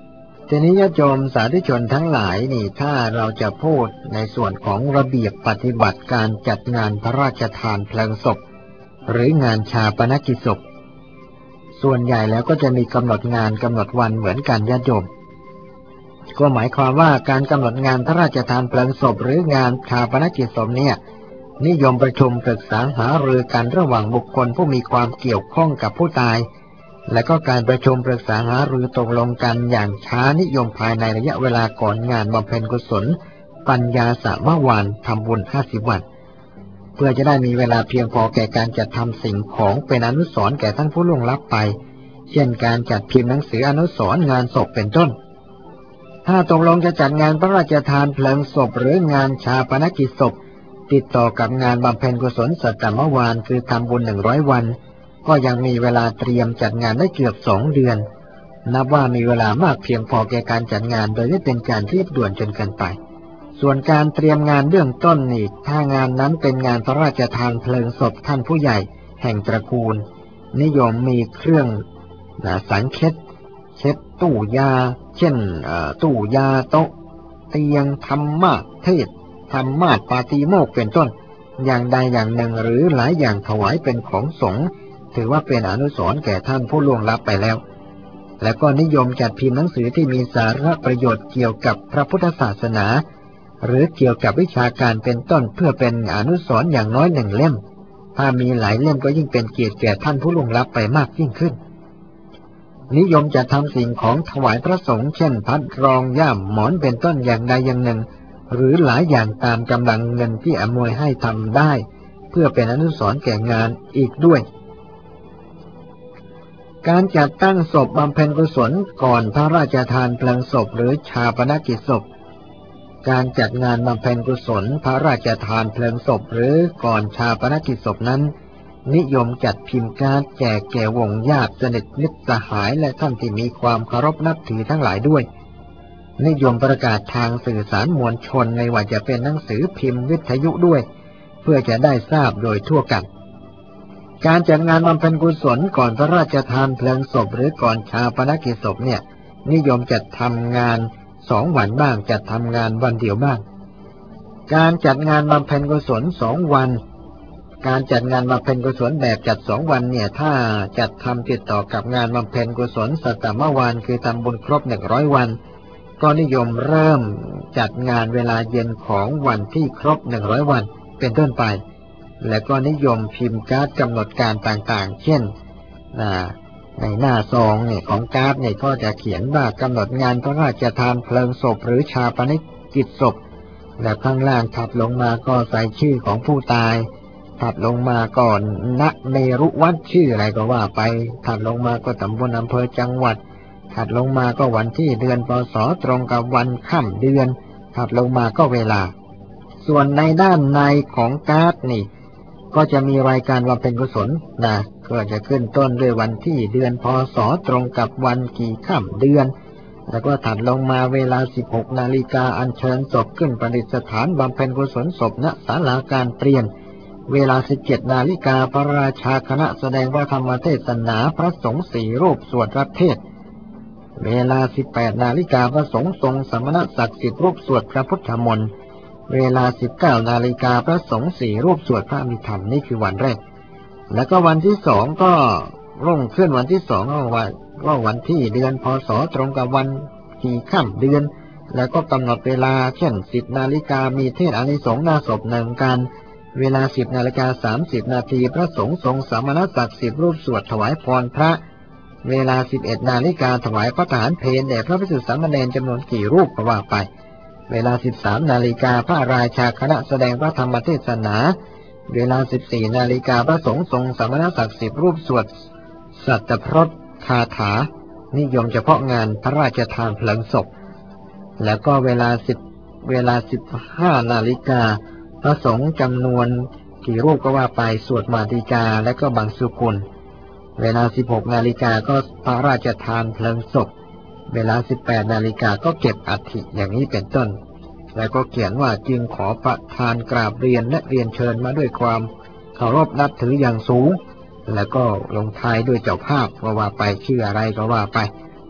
ทีนี้ญาติโยมสาธุชนทั้งหลายนี่ถ้าเราจะพูดในส่วนของระเบียบปฏิบัติการจัดงานพระราชทานเพลิงศพหรืองานชาปนกิจศพส่วนใหญ่แล้วก็จะมีกำหนดงานกำหนดวันเหมือนกันญาติโยมก็หมายความว่าการกำหนดงานพระราชทานเพลิงศพหรืองานชาปนกิจศพเนี่ยนิยมประชุมปรึกษาหารือกันระหว่างบุคคลผู้มีความเกี่ยวข้องกับผู้ตายและก็การประชุมปรึกษาหารือตกลงกันอย่างช้านิยมภายในระยะเวลาก่อนงานบำเพ็ญกุศลปัญญาสามวานทำบุญห้าสิบวันเพื่อจะได้มีเวลาเพียงพอแก่การจัดทำสิ่งของเป็นอนุสรณ์แก่ท่านผู้ล่วงลับไปเช่นการจัดพิมพ์หนังสืออนุสรณ์งานศพเป็นต้นถ้าตกลงจะจัดงานพระราชทานเพลิงศพหรืองานชาปนกิจศพติดต่อกับงานบำเพ็ญกุศลสัตตมวานคือทำบุญหนึ่งร้อยวันก็ยังมีเวลาเตรียมจัดงานได้เกือบสองเดือนนับว่ามีเวลามากเพียงพอแก่การจัดงานโดยไม่เป็นการรีบด่วนจนเกินไปส่วนการเตรียมงานเบื้องต้นนี่ถ้างานนั้นเป็นงานพระราชทานเพลิงศพท่านผู้ใหญ่แห่งตระกูลนิยมมีเครื่องสังเค็ดเช็ดตู้ยาเช่นตู้ยาโต๊ะเตียงธรรมะเทศธรรมาสปาติโมกข์เป็นต้นอย่างใดอย่างหนึ่งหรือหลายอย่างถวายเป็นของสงฆ์ถือว่าเป็นอนุสรณ์แก่ท่านผู้ล่วงลับไปแล้วและก็นิยมจัดพิมพ์หนังสือที่มีสาระประโยชน์เกี่ยวกับพระพุทธศาสนาหรือเกี่ยวกับวิชาการเป็นต้นเพื่อเป็นอนุสรณ์อย่างน้อยหนึ่งเล่มถ้ามีหลายเล่มก็ยิ่งเป็นเกียรติแก่ท่านผู้ล่วงลับไปมากยิ่งขึ้นนิยมจะทำสิ่งของถวายพระสงฆ์เช่นพัดรองย่ามหมอนเป็นต้นอย่างใดอย่างหนึ่งหรือหลายอย่างตามกำลังเงินที่อำนวยให้ทำได้เพื่อเป็นอนุสรณ์แก่งานอีกด้วยการจัดตั้งศพบำเพ็ญกุศลก่อนพระราชทานเพลิงศพหรือชาปนกิจศพการจัดงานบำเพ็ญกุศลพระราชทานเพลิงศพหรือก่อนชาปนกิจศพนั้นนิยมจัดพิมพ์การ์ดแจกแก่วงญาติสนิทมิตรสหายและท่านที่มีความเคารพนับถือทั้งหลายด้วยนิยมประกาศทางสื่อสารมวลชนไม่ว่าจะเป็นหนังสือพิมพ์วิทยุด้วยเพื่อจะได้ทราบโดยทั่วกันการจัดงานบำเพ็ญกุศลก่อนพระราชทานเพลิงศพหรือก่อนชาปนกิจศพเนี่ยนิยมจัดทำงานสองวันบ้างจัดทำงานวันเดียวบ้างการจัดงานบำเพ็ญกุศลสองวันการจัดงานบำเพ็ญกุศลแบบจัดสองวันเนี่ยถ้าจัดทำติดต่อกับงานบำเพ็ญกุศลสัตตมวานคือทำบุญครบหนึ่งร้อยวันก็นิยมเริ่มจัดงานเวลาเย็นของวันที่ครบหนึ่งร้อยวันเป็นต้นไปและก็นิยมพิมพ์การ์ดกำหนดการต่างๆเช่นในหน้าซองเนี่ยของการ์ดเนี่ยก็จะเขียนว่ากำหนดงานพระราชทานเพลิงศพหรือชาปนกิจศพและข้างล่างถัดลงมาก็ใส่ชื่อของผู้ตายถัดลงมาก่อนณเนรุวัดชื่ออะไรก็ว่าไปถัดลงมาก็ตำบลอำเภอจังหวัดถัดลงมาก็วันที่เดือนพศตรงกับวันค่ำเดือนถัดลงมาก็เวลาส่วนในด้านในของการ์ดนี่ก็จะมีรายการบำเพ็ญกุศลนะก็จะขึ้นต้นด้วยวันที่เดือนพศตรงกับวันกี่ค่ำเดือนแล้วก็ถัดลงมาเวลาสิบหกนาฬิกาอัญเชิญศพขึ้นประดิษฐานบำเพ็ญกุศลศพณศาลาการเปลี่ยนเวลาสิบเจ็ดนาฬิกาพระราชาคณะแสดงพระธรรมเทศนาพระสงฆ์สี่รูปสวดรับเทศเวลาสิบแปดนาฬิกาพระสงฆ์ทรงสมณศักดิ์สิบรูปสวดพระพุทธมนต์เวลาสิบเก้านาฬิกาพระสงฆ์สี่รูปสวดพระอภิธรรมนี่คือวันแรกแล้วก็วันที่สองก็รุ่งขึ้นวันที่สองก็วันก็วันที่เดือนพศตรงกับวันกี่ค่ำเดือนแล้วก็กำหนดเวลาเช่นสิบนาฬิกามีเทศน์อานิสงส์หน้าศพหนึ่งกันเวลาสิบนาฬิกาสามสิบนาทีพระสงฆ์ทรงสมณศักดิ์สิบรูปสวดถวายพรพระเวลาสิบเอ็ดนาฬิกาถวายพระทหารเพลแด่พระภิกษุสามเณรจำนวนกี่รูปก็ว่าไปเวลาสิบสามนาฬิกาพระราชาคณะแสดงพระธรรมเทศนาเวลาสิบสี่นาฬิกาพระสงฆ์ทรงสมณศักดิ์สิบรูปสวดสัตตพรตคาถานิยมเฉพาะงานพระราชทานเพลิงศพแล้วก็เวลาสิบเวลาสิบห้านาฬิกาพระสงฆ์จำนวนกี่รูปก็ว่าไปสวดมาติกาและก็บังสุกุลเวลาสิบหกนาฬิกาก็พระราชทานเพลิงศพเวลาสิบแปดนาฬิกาก็เก็บอัฐิอย่างนี้เป็นต้นแล้วก็เขียนว่าจึงขอประทานกราบเรียนและเรียนเชิญมาด้วยความเคารพนับถืออย่างสูงแล้วก็ลงท้ายด้วยเจ้าภาพก็ว่าไปชื่ออะไรก็ว่าไป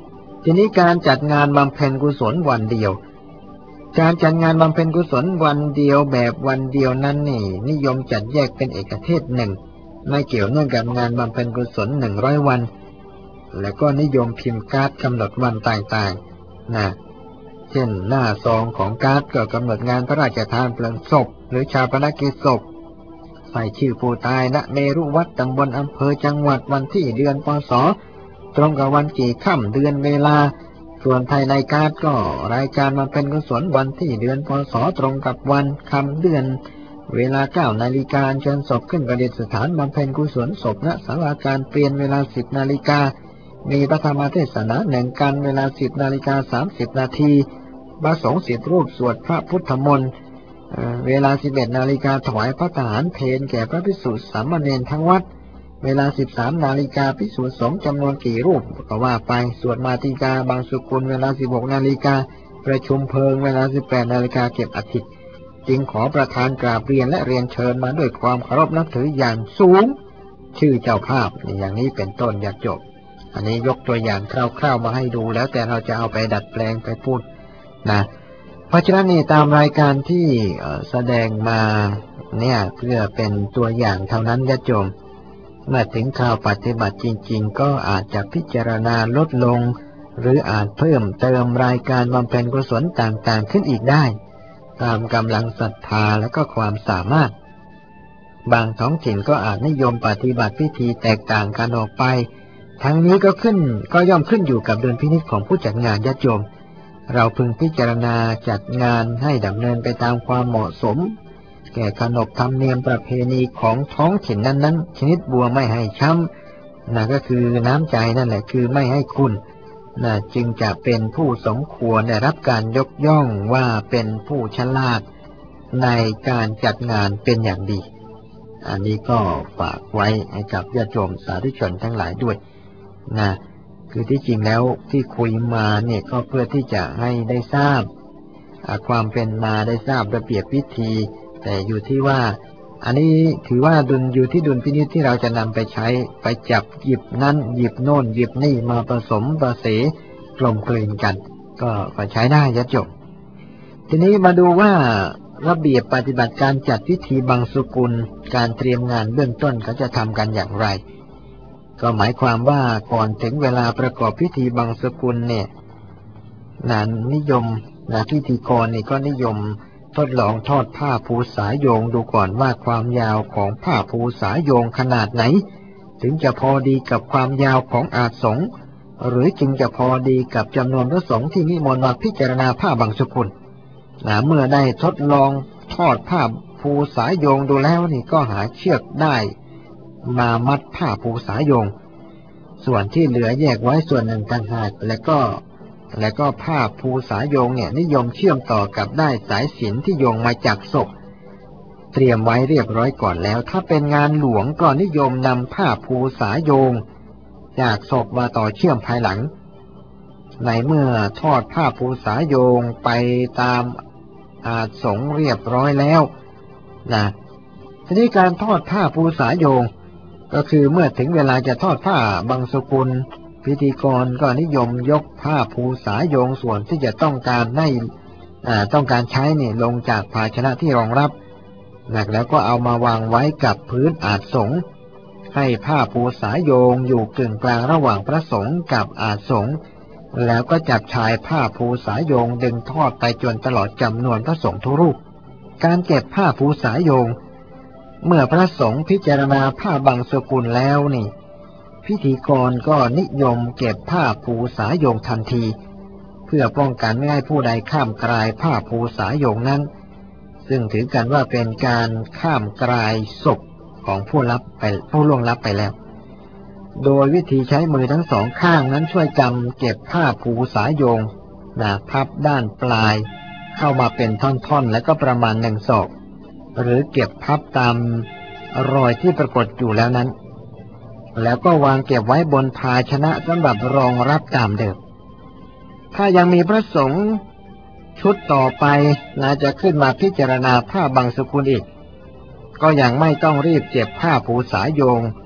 ทีนี้การจัดงานบำเพ็ญกุศลวันเดียวการจัดงานบำเพ็ญกุศลวันเดียวแบบวันเดียวนั้นนี่นิยมจัดแยกเป็นเอกเทศหนึ่งไม่เกี่ยวเนื่องกับงานบำเพ็ญกุศลหนึ่งร้อยวันและก็นิยมพิมพ์การ์ดกำหนดวันต่างๆนะเช่นหน้าซองของการ์ดก็กำหนดงานพระราชทานเพลิงศพหรือชาปนกิจศพใส่ชื่อผู้ตายณเมรุวัดตำบลอำเภอจังหวัดวันที่เดือนพ.ศ.ตรงกับวันกี่ค่ำเดือนเวลาส่วนภายในการ์ดก็รายการมาเป็นกุศลวันที่เดือนพ.ศ.ตรงกับวันคำเดือนเวลาเก้านาฬิกาเชิญศพขึ้นประดิษฐานบำเพ็ญกุศลศพณศาลาการเปลี่ยนเวลาสิบนาฬิกามีพระธรรมเทศนาหนึ่งกันเวลาสิบนาฬิกาสามสิบนาทีพระสงฆ์สิบรูปสวดพระพุทธมนต์เวลาสิบเอ็ดนาฬิกาถวายพระทหารเพลแก่พระภิกษุสามเณรทั้งวัดเวลาสิบสามนาฬิกาภิกษุสงฆ์จำนวนกี่รูปก็ว่าไปสวดมาติกาบางสุกุลเวลาสิบหกนาฬิกาประชุมเพลิงเวลาสิบแปดนาฬิกาเก็บอัฐิจึงขอประธานกราบเรียนและเรียนเชิญมาด้วยความเคารพนับถืออย่างสูงชื่อเจ้าภาพอย่างนี้เป็นต้นอยากจบอันนี้ยกตัวอย่างคร่าวๆมาให้ดูแล้วแต่เราจะเอาไปดัดแปลงไปพูดนะเพราะฉะนั้นนี่ตามรายการที่แสดงมาเนี่ยเพื่อเป็นตัวอย่างเท่านั้นญาติโยมเมื่อถึงข่าวปฏิบัติจริงๆก็อาจจะพิจารณาลดลงหรืออาจเพิ่มเติมรายการบำเพ็ญกุศลต่างๆขึ้นอีกได้ตามกำลังศรัทธาและก็ความสามารถบางท้องถิ่นก็อาจนิยมปฏิบัติพิธีแตกต่างกันออกไปทั้งนี้ก็ขึ้นก็ย่อมขึ้นอยู่กับดุลพินิจของผู้จัดงานญาติโยมเราพึงพิจารณาจัดงานให้ดำเนินไปตามความเหมาะสมแก่ขนบธรรมเนียมประเพณีของท้องถิ่นนั้นๆชนิดบัวไม่ให้ช้ำนั่นก็คือน้ำใจนั่นแหละคือไม่ให้คุณน่ะจึงจะเป็นผู้สมควรได้รับการยกย่องว่าเป็นผู้ฉลาดในการจัดงานเป็นอย่างดีอันนี้ก็ฝากไว้ให้กับญาติโยมสาธุชนทั้งหลายด้วยนะคือที่จริงแล้วที่คุยมาเนี่ยก็เพื่อที่จะให้ได้ทราบความเป็นมาได้ทราบระเบียบวิธีแต่อยู่ที่ว่าอันนี้ถือว่าดุลอยู่ที่ดุลพินิจที่เราจะนำไปใช้ไปจับหยิบนั้นหยิบโน่นหยิบนี่มาผสมประเสกลมกลืนกันก็ก็ใช้ได้ญาติโยมทีนี้มาดูว่าระเบียบปฏิบัติการจัดพิธีบังสุกุลการเตรียมงานเบื้องต้นเขาจะทำกันอย่างไรก็หมายความว่าก่อนถึงเวลาประกอบพิธีบังสุกุลเนี่ยนันนิยมนะพิธีกรนี่ก็นิยมทดลองทอดผ้าภูสายโยงดูก่อนว่าความยาวของผ้าภูสายโยงขนาดไหนถึงจะพอดีกับความยาวของอาสงฆ์หรือจึงจะพอดีกับจำนวนพระสงฆ์ที่นิมนต์มาพิจารณาผ้าบังสุกุลนะเมื่อได้ทดลองทอดผ้าภูสายโยงดูแล้วนี่ก็หาเชือกได้มามัดผ้าภูสายโยงส่วนที่เหลือแยกไว้ส่วนหนึ่งต่างหากและก็และก็ผ้าภูสายโยงเนี่ยนิยมเชื่อมต่อกับได้สายสิญจน์ที่โยงมาจากศพเตรียมไว้เรียบร้อยก่อนแล้วถ้าเป็นงานหลวงก็นิยมนำผ้าภูสายโยงจากศพมาต่อเชื่อมภายหลังในเมื่อทอดผ้าภูสายโยงไปตามอาสงฆ์เรียบร้อยแล้วนะทีนี้การทอดผ้าภูสายโยงก็คือเมื่อถึงเวลาจะทอดผ้าบังสุกุลพิธีกรก็นิยมยกผ้าภูสายโยงส่วนที่จะต้องการให้ต้องการใช้เนี่ยลงจากภาชนะที่รองรับแล้วก็เอามาวางไว้กับพื้นอาสงฆ์ให้ผ้าภูสายโยงอยู่กึ่งกลางระหว่างพระสงฆ์กับอาสงฆ์แล้วก็จับชายผ้าภูสายโยงดึงทอดไปจนตลอดจำนวนพระสงฆ์ทุกรูปการเก็บผ้าภูสายโยงเมื่อพระสงฆ์พิจารณาผ้าบังสุกุลแล้วนี่พิธีกรก็นิยมเก็บผ้าภูสายโยงทันทีเพื่อป้องกันไม่ให้ผู้ใดข้ามกรายผ้าภูสายโยงนั้นซึ่งถือกันว่าเป็นการข้ามกรายศพของผู้รับไปผู้ล่วงลับไปแล้วโดยวิธีใช้มือทั้งสองข้างนั้นช่วยกำเก็บผ้าภูสายโยงนะพับด้านปลายเข้ามาเป็นท่อนๆและก็ประมาณหนึ่งศอกหรือเก็บพับตามรอยที่ปรากฏอยู่แล้วนั้นแล้วก็วางเก็บไว้บนภาชนะสำหรับรองรับตามเดิมถ้ายังมีพระสงฆ์ชุดต่อไปน่าจะขึ้นมาพิจารณาผ้าบังสุกุลอีกก็ยังไม่ต้องรีบเก็บผ้าภูสายโยง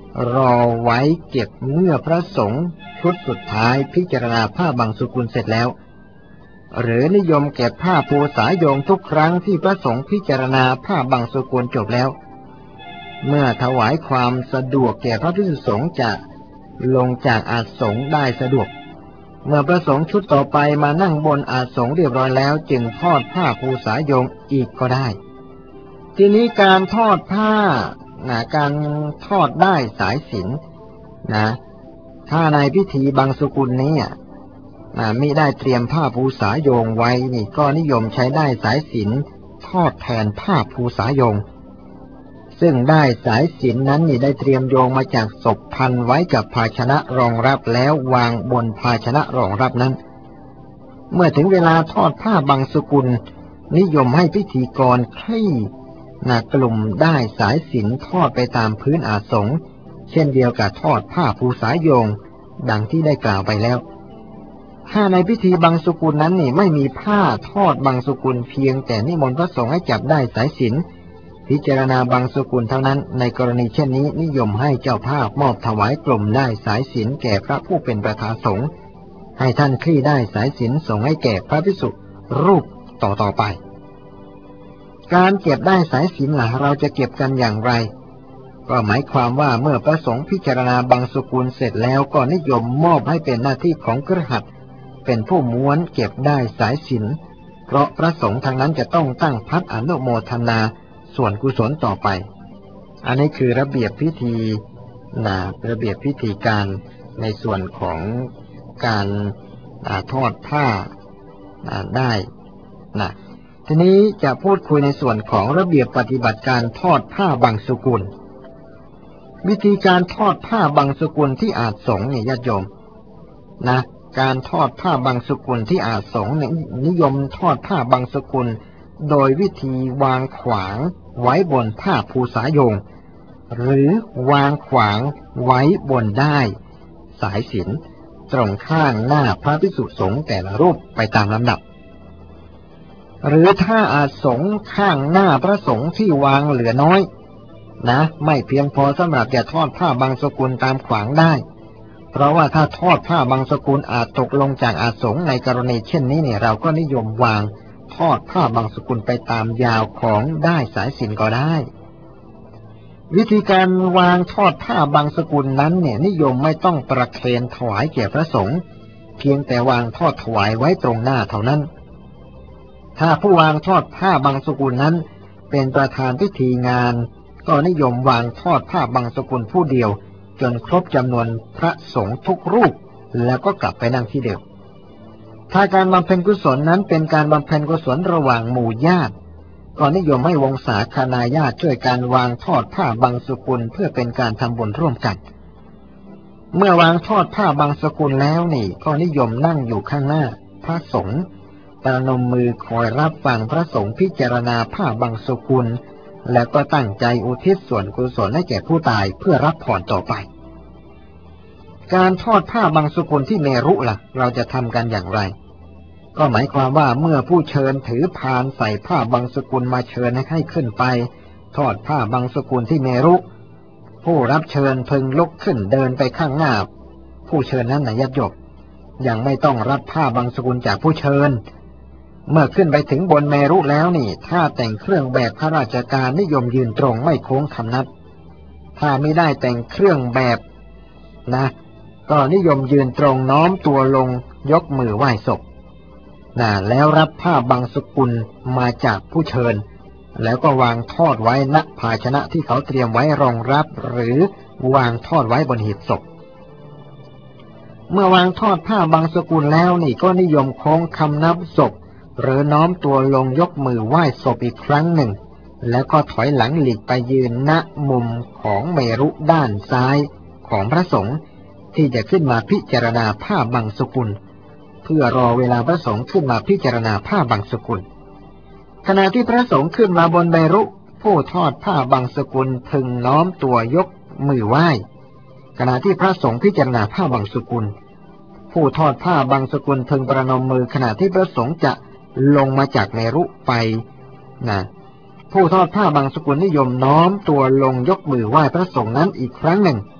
รอไว้เก็บเมื่อพระสงฆ์ชุดสุดท้ายพิจารณาผ้าบางสุกุลเสร็จแล้วหรือนิยมเก็บผ้าภูษาโยงทุกครั้งที่พระสงฆ์พิจารณาผ้าบางสุกุลจบแล้วเมื่อถวายความสะดวกแก่พระภิกษุสงฆ์จะลงจากอาสงฆ์ได้สะดวกเมื่อพระสงฆ์ชุดต่อไปมานั่งบนอาสงฆ์เรียบร้อยแล้วจึงทอดผ้าภูษาโยงอีกก็ได้ทีนี้การทอดผ้านะการทอดได้สายสิญจน์นะถ้าในพิธีบางสกุลนี้นะมิได้เตรียมผ้าภูษาโยงไว้นี่ก็นิยมใช้ได้สายสิญจน์ทอดแทนผ้าภูษาโยงซึ่งได้สายสิญจน์นั้นนี่ได้เตรียมโยงมาจากศพพันไว้กับภาชนะรองรับแล้ววางบนภาชนะรองรับนั้นเมื่อถึงเวลาทอดผ้าบางสกุลนิยมให้พิธีกรคลี่นากลุ่มได้สายสิญจน์ทอดไปตามพื้นอาสงฆ์เช่นเดียวกับทอดผ้าภูษาโยงดังที่ได้กล่าวไปแล้วถ้าในพิธีบางสกุลนั้นนี่ไม่มีผ้าทอดบางสกุลเพียงแต่นิมนต์พระสงฆ์ให้จับได้สายสิญจน์พิจารณาบางสกุลเท่านั้นในกรณีเช่นนี้นิยมให้เจ้าภาพมอบถวายกลุ่มได้สายสิญจน์แก่พระผู้เป็นประธานสงฆ์ให้ท่านคลี่ได้สายสิญจน์ส่งให้แก่พระภิกษุรูปต่อต่อไปการเก็บได้สายสิญจน์ล่ะเราจะเก็บกันอย่างไรก็หมายความว่าเมื่อพระสงฆ์พิจารณาบางสกุลเสร็จแล้วก็นิยมมอบให้เป็นหน้าที่ของคฤหัสถ์เป็นผู้ม้วนเก็บได้สายสิญจน์เพราะพระสงฆ์ทางนั้นจะต้องตั้งพัดอนุโมทนาส่วนกุศลต่อไปอันนี้คือระเบียบพิธีนะระเบียบพิธีการในส่วนของการทอดผ้าได้นะทีนี้จะพูดคุยในส่วนของระเบียบปฏิบัติการทอดผ้าบางสกุลวิธีการทอดผ้าบางสกุลที่อาสงฆ์เนี่ยญาติโยมนะการทอดผ้าบางสกุลที่อาสงฆ์เนี่ยนิยมทอดผ้าบางสกุลโดยวิธีวางขวางไว้บนผ้าภูษาโยงหรือวางขวางไว้บนได้สายสิญจน์ตรงข้างหน้าพระภิกษุสงฆ์แต่ละรูปไปตามลำดับหรือถ้าอาสงฆ์ข้างหน้าพระสงฆ์ที่วางเหลือน้อยนะไม่เพียงพอสำหรับจะทอดผ้าบางสกุลตามขวางได้เพราะว่าถ้าทอดผ้าบางสกุลอาจตกลงจากอาสงฆ์ในกรณีเช่นนี้เนี่ยเราก็นิยมวางทอดผ้าบางสกุลไปตามยาวของได้สายสิญจน์ก็ได้วิธีการวางทอดผ้าบางสกุลนั้นเนี่ยนิยมไม่ต้องประเคนถวายแก่พระสงฆ์เพียงแต่วางทอดถวายไว้ตรงหน้าเท่านั้นถ้าผู้วางทอดผ้าบางสกุลนั้นเป็นประธานพิธีงานก็นิยมวางทอดผ้าบางสกุลผู้เดียวจนครบจำนวนพระสงฆ์ทุกรูปแล้วก็กลับไปนั่งที่เดิมถ้าการบำเพ็ญกุศลนั้นเป็นการบำเพ็ญกุศลระหว่างหมู่ญาติก็นิยมให้วงศาคณาญาติช่วยการวางทอดผ้าบางสกุลเพื่อเป็นการทำบุญร่วมกันเมื่อวางทอดผ้าบางสกุลแล้วนี่ก็นิยมนั่งอยู่ข้างหน้าพระสงฆ์ประนมมือคอยรับฟังพระสงฆ์พิจารณาผ้าบางสกุลแล้วก็ตั้งใจอุทิศส่วนกุศลให้แก่ผู้ตายเพื่อรับผ่อนต่อไปการทอดผ้าบางสกุลที่เมรุล่ะเราจะทำกันอย่างไรก็หมายความว่าเมื่อผู้เชิญถือพานใส่ผ้าบางสกุลมาเชิญให้ขึ้นไปทอดผ้าบางสกุลที่เมรุผู้รับเชิญพึงลุกขึ้นเดินไปข้างหน้าผู้เชิญนั้นนะญาติโยมยังไม่ต้องรับผ้าบางสกุลจากผู้เชิญเมื่อขึ้นไปถึงบนเมรุแล้วนี่ถ้าแต่งเครื่องแบบข้าราชการนิยมยืนตรงไม่โค้งคำนับถ้าไม่ได้แต่งเครื่องแบบนะก็นิยมยืนตรงน้อมตัวลงยกมือไหว้ศพนะแล้วรับผ้าบางสกุลมาจากผู้เชิญแล้วก็วางทอดไว้ณภาชนะที่เขาเตรียมไว้รองรับหรือวางทอดไว้บนหีบศพเมื่อวางทอดผ้าบางสกุลแล้วนี่ก็นิยมโค้งคำนับศพหรือน้อมตัวลงยกมือไหว้ศพอีกครั้งหนึ่งแล้วก็ถอยหลังหลีกไปยืนณมุมของเมรุด้านซ้ายของพระสงฆ์ที่จะขึ้นมาพิจารณาผ้าบางสกุลเพื่อรอเวลาพระสงฆ์ขึ้นมาพิจารณาผ้าบางสกุลขณะที่พระสงฆ์ขึ้นมาบนเมรุผู้ทอดผ้าบางสกุลพึงน้อมตัวยกมือไหว้ขณะที่พระสงฆ์พิจารณาผ้าบางสกุลผู้ทอดผ้าบางสกุลพึงประนมมือขณะที่พระสงฆ์จะลงมาจากเมรุไปนะผู้ทอดผ้าบางสกุลนิยมน้อมตัวลงยกมือไหว้พระสงฆ์นั้นอีกครั้งหนึ่ง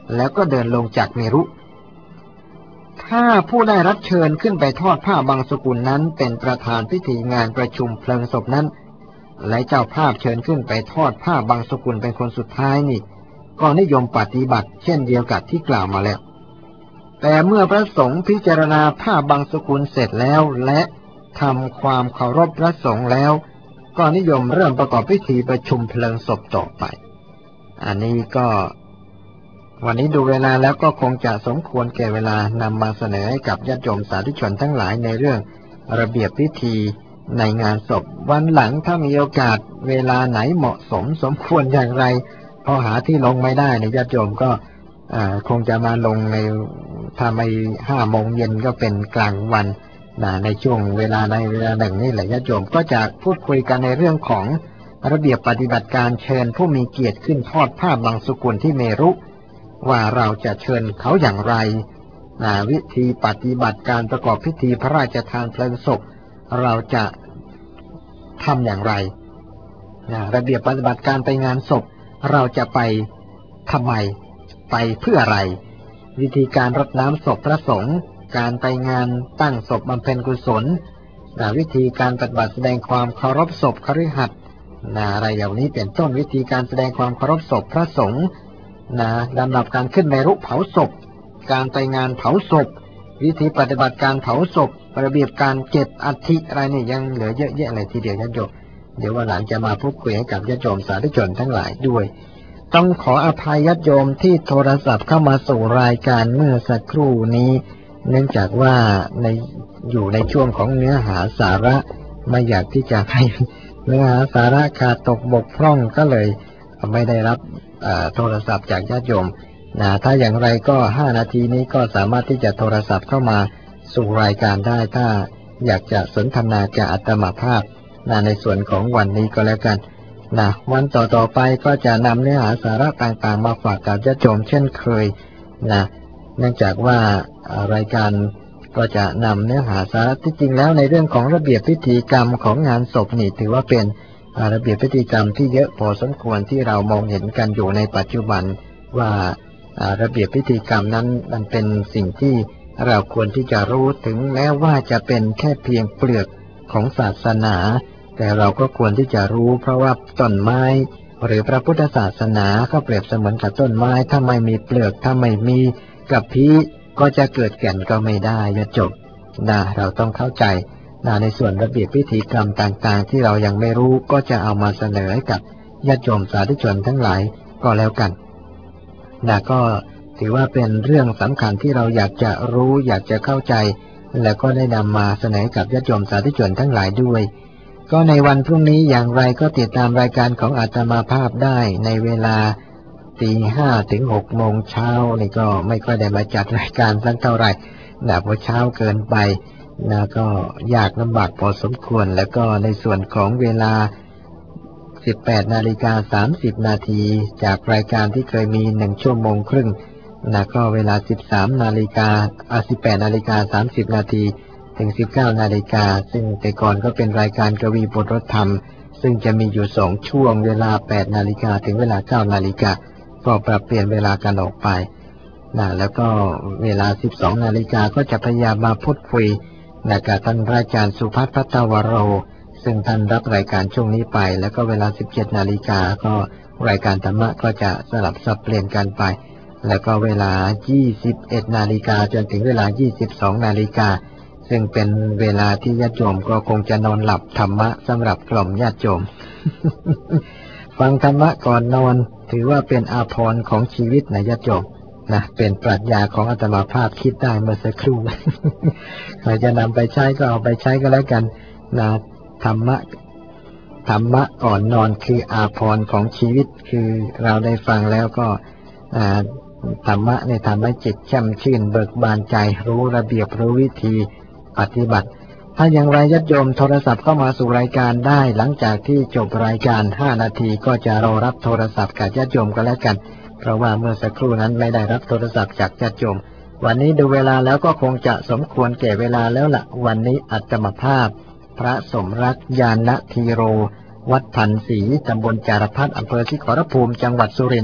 แล้วก็เดินลงจากเมรุถ้าผู้ได้รับเชิญขึ้นไปทอดผ้าบังสกุลนั้นเป็นประธานพิธีงานประชุมเพลิงศพนั้นและเจ้าภาพเชิญขึ้นไปทอดผ้าบังสกุลเป็นคนสุดท้ายนี่ก็นิยมปฏิบัติเช่นเดียวกับที่กล่าวมาแล้วแต่เมื่อพระสงฆ์พิจารณาผ้าบังสกุลเสร็จแล้วและทำความเคารพพระสงฆ์แล้วก็นิยมเริ่มประกอบพิธีประชุมเพลิงศพต่อไปอันนี้ก็วันนี้ดูเวลาแล้วก็คงจะสมควรแก่เวลานำมาเสนอให้กับญาติโยมสาธุชนทั้งหลายในเรื่องระเบียบพิธีในงานศพวันหลังถ้ามีโอกาสเวลาไหนเหมาะสมสมควรอย่างไรพอหาที่ลงไม่ได้ในญาติโยมก็คงจะมาลงในถ้าไม่ห้าโมงเย็นก็เป็นกลางวันในช่วงเวลาในเวลาหนึ่งนี่แหละญาติโยมก็จะพูดคุยกันในเรื่องของระเบียบปฏิบัติการเชิญผู้มีเกียรติขึ้นทอดผ้าบังสกุลที่เมรุว่าเราจะเชิญเขาอย่างไรวิธีปฏิบัติการประกอบพิธีพระราชทานเพลิงศพเราจะทำอย่างไรระเบียบปฏิบัติการไปงานศพเราจะไปทำไมไปเพื่ออะไรวิธีการรดน้ำศพพระสงฆ์การไปงานตั้งศพบำเพ็ญกุศลวิธีการปฏิบัติแสดงความเคารพศพคฤหัสถ์อะไรอย่างนี้เป็นต้นวิธีการแสดงความเคารพศพพระสงฆ์นะลำดับการขึ้นเมรุเผาศพการไปงานเผาศพวิธีปฏิบัติการเผาศพระเบียบการเก็บอัฐิอะไรนี่ยังเหลือเยอะแยะเลยทีเดียวญาติโยมเดี๋ยววันหลังจะมาพูดคุยให้กับญาติโยมสาธุชนทั้งหลายด้วยต้องขออภัยญาติโยมที่โทรศัพท์เข้ามาสู่รายการเมื่อสักครู่นี้เนื่องจากว่าในอยู่ในช่วงของเนื้อหาสาระไม่อยากที่จะให้เนื้อหาสาระขาดตกบกพร่องก็เลยไม่ได้รับโทรศัพท์จากญาติโยมนะถ้าอย่างไรก็ห้านาทีนี้ก็สามารถที่จะโทรศัพท์เข้ามาสู่รายการได้ถ้าอยากจะสนทนากับอาตมาภาพนะในส่วนของวันนี้ก็แล้วกันนะวันต่อๆไปก็จะนำเนื้อหาสาระต่างๆมาฝากกับญาติโยมเช่นเคยนะเนื่องจากว่ารายการก็จะนำเนื้อหาสาระที่จริงแล้วในเรื่องของระเบียบพิธีกรรมของงานศพนี่ถือว่าเป็นระเบียบพิธีกรรมที่เยอะพอสมควรที่เรามองเห็นกันอยู่ในปัจจุบันว่าระเบียบพิธีกรรมนั้นมันเป็นสิ่งที่เราควรที่จะรู้ถึงแม้ว่าจะเป็นแค่เพียงเปลือกของศาสนาแต่เราก็ควรที่จะรู้เพราะว่าต้นไม้หรือพระพุทธศาสนาก็เปรียบเสมือนกับต้นไม้ถ้าไม่มีเปลือกถ้าไม่มีกะพีก็จะเกิดแก่นก็ไม่ได้จะจบนะเราต้องเข้าใจนะในส่วนระเบียบพิธีกรรมต่างๆที่เรายังไม่รู้ก็จะเอามาเสนอให้กับญาติโยมสาธุชนทั้งหลายก็แล้วกันนะก็ถือว่าเป็นเรื่องสำคัญที่เราอยากจะรู้อยากจะเข้าใจแล้วก็ได้นำมาเสนอกับญาติโยมสาธุชนทั้งหลายด้วยก็ในวันพรุ่งนี้อย่างไรก็ติดตามรายการของอาตมาภาพได้ในเวลาตีห้าถึงหกโมงเช้านี่ก็ไม่ค่อยได้มาจัดรายการสักเท่าไหร่นะเพราะเช้าเกินไปนะก็ยากลำบากพอสมควรแล้วก็ในส่วนของเวลาสิบแปดนาฬิกาสามสิบนาทีจากรายการที่เคยมีหนึ่งชั่วโมงครึ่งนะก็เวลาสิบสามนาฬิกาอ่ะสิบแปดนาฬิกาสามสิบนาทีถึงสิบเก้านาฬิกาซึ่งแต่ก่อนก็เป็นรายการกวีบทรธรรมซึ่งจะมีอยู่สองช่วงเวลาแปดนาฬิกาถึงเวลาเก้านาฬิกาก็ปรับเปลี่ยนเวลากันออกไปนะแล้วก็เวลาสิบสองนาฬิกาก็จะพยายามมาพูดคุยนะกับท่านอาจารย์สุภัทร ภัตวโรซึ่งท่านรับรายการช่วงนี้ไปแล้วก็เวลาสิบเจ็ดนาฬิกาก็รายการธรรมะก็จะสลับสับเปลี่ยนกันไปแล้วก็เวลายี่สิบเอ็ดนาฬิกาจนถึงเวลายี่สิบสองนาฬิกาซึ่งเป็นเวลาที่ญาติโยมก็คงจะนอนหลับธรรมะสำหรับกล่อมญาติโยม ฟังธรรมะก่อนนอนถือว่าเป็นอาภรณ์ของชีวิตนะญาติโยมนะเป็นปรัชญาของอาตมาภาพคิดได้เมื่อสักครู่ ใครจะนำไปใช้ก็เอาไปใช้ก็แล้วกันนะธรรมะธรรมะก่อนนอนคืออาภรณ์ของชีวิตคือเราได้ฟังแล้วก็ธรรมะในทำให้จิตแช่มชื่นเบิกบานใจรู้ระเบียบรู้วิธีปฏิบัติถ้าอย่างไรญาติโยมโทรศัพท์เข้ามาสู่รายการได้หลังจากที่จบรายการห้านาทีก็จะรอรับโทรศัพท์กับญาติโยมก็แล้วกันเพราะว่าเมื่อสักครู่นั้นไม่ได้รับโทรศัพท์จากญาติโยมวันนี้ดูเวลาแล้วก็คงจะสมควรแก่เวลาแล้วล่ะวันนี้อาตมาภาพพระสมรักญาณธีโรวัดพันศรีตำบลจารพัฒน์อำเภอศรีขอรภูมิจังหวัดสุรินทร์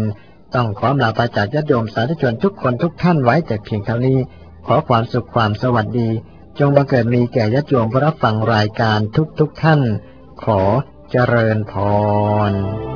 ต้องขอลาไปจากญาติโยมสาธุชนทุกคนทุกท่านไว้แต่เพียงเท่านี้ขอความสุขความสวัสดีจงบังเกิดมีแก่ญาติโยมผู้รับฟังรายการทุกๆท่านขอเจริญพร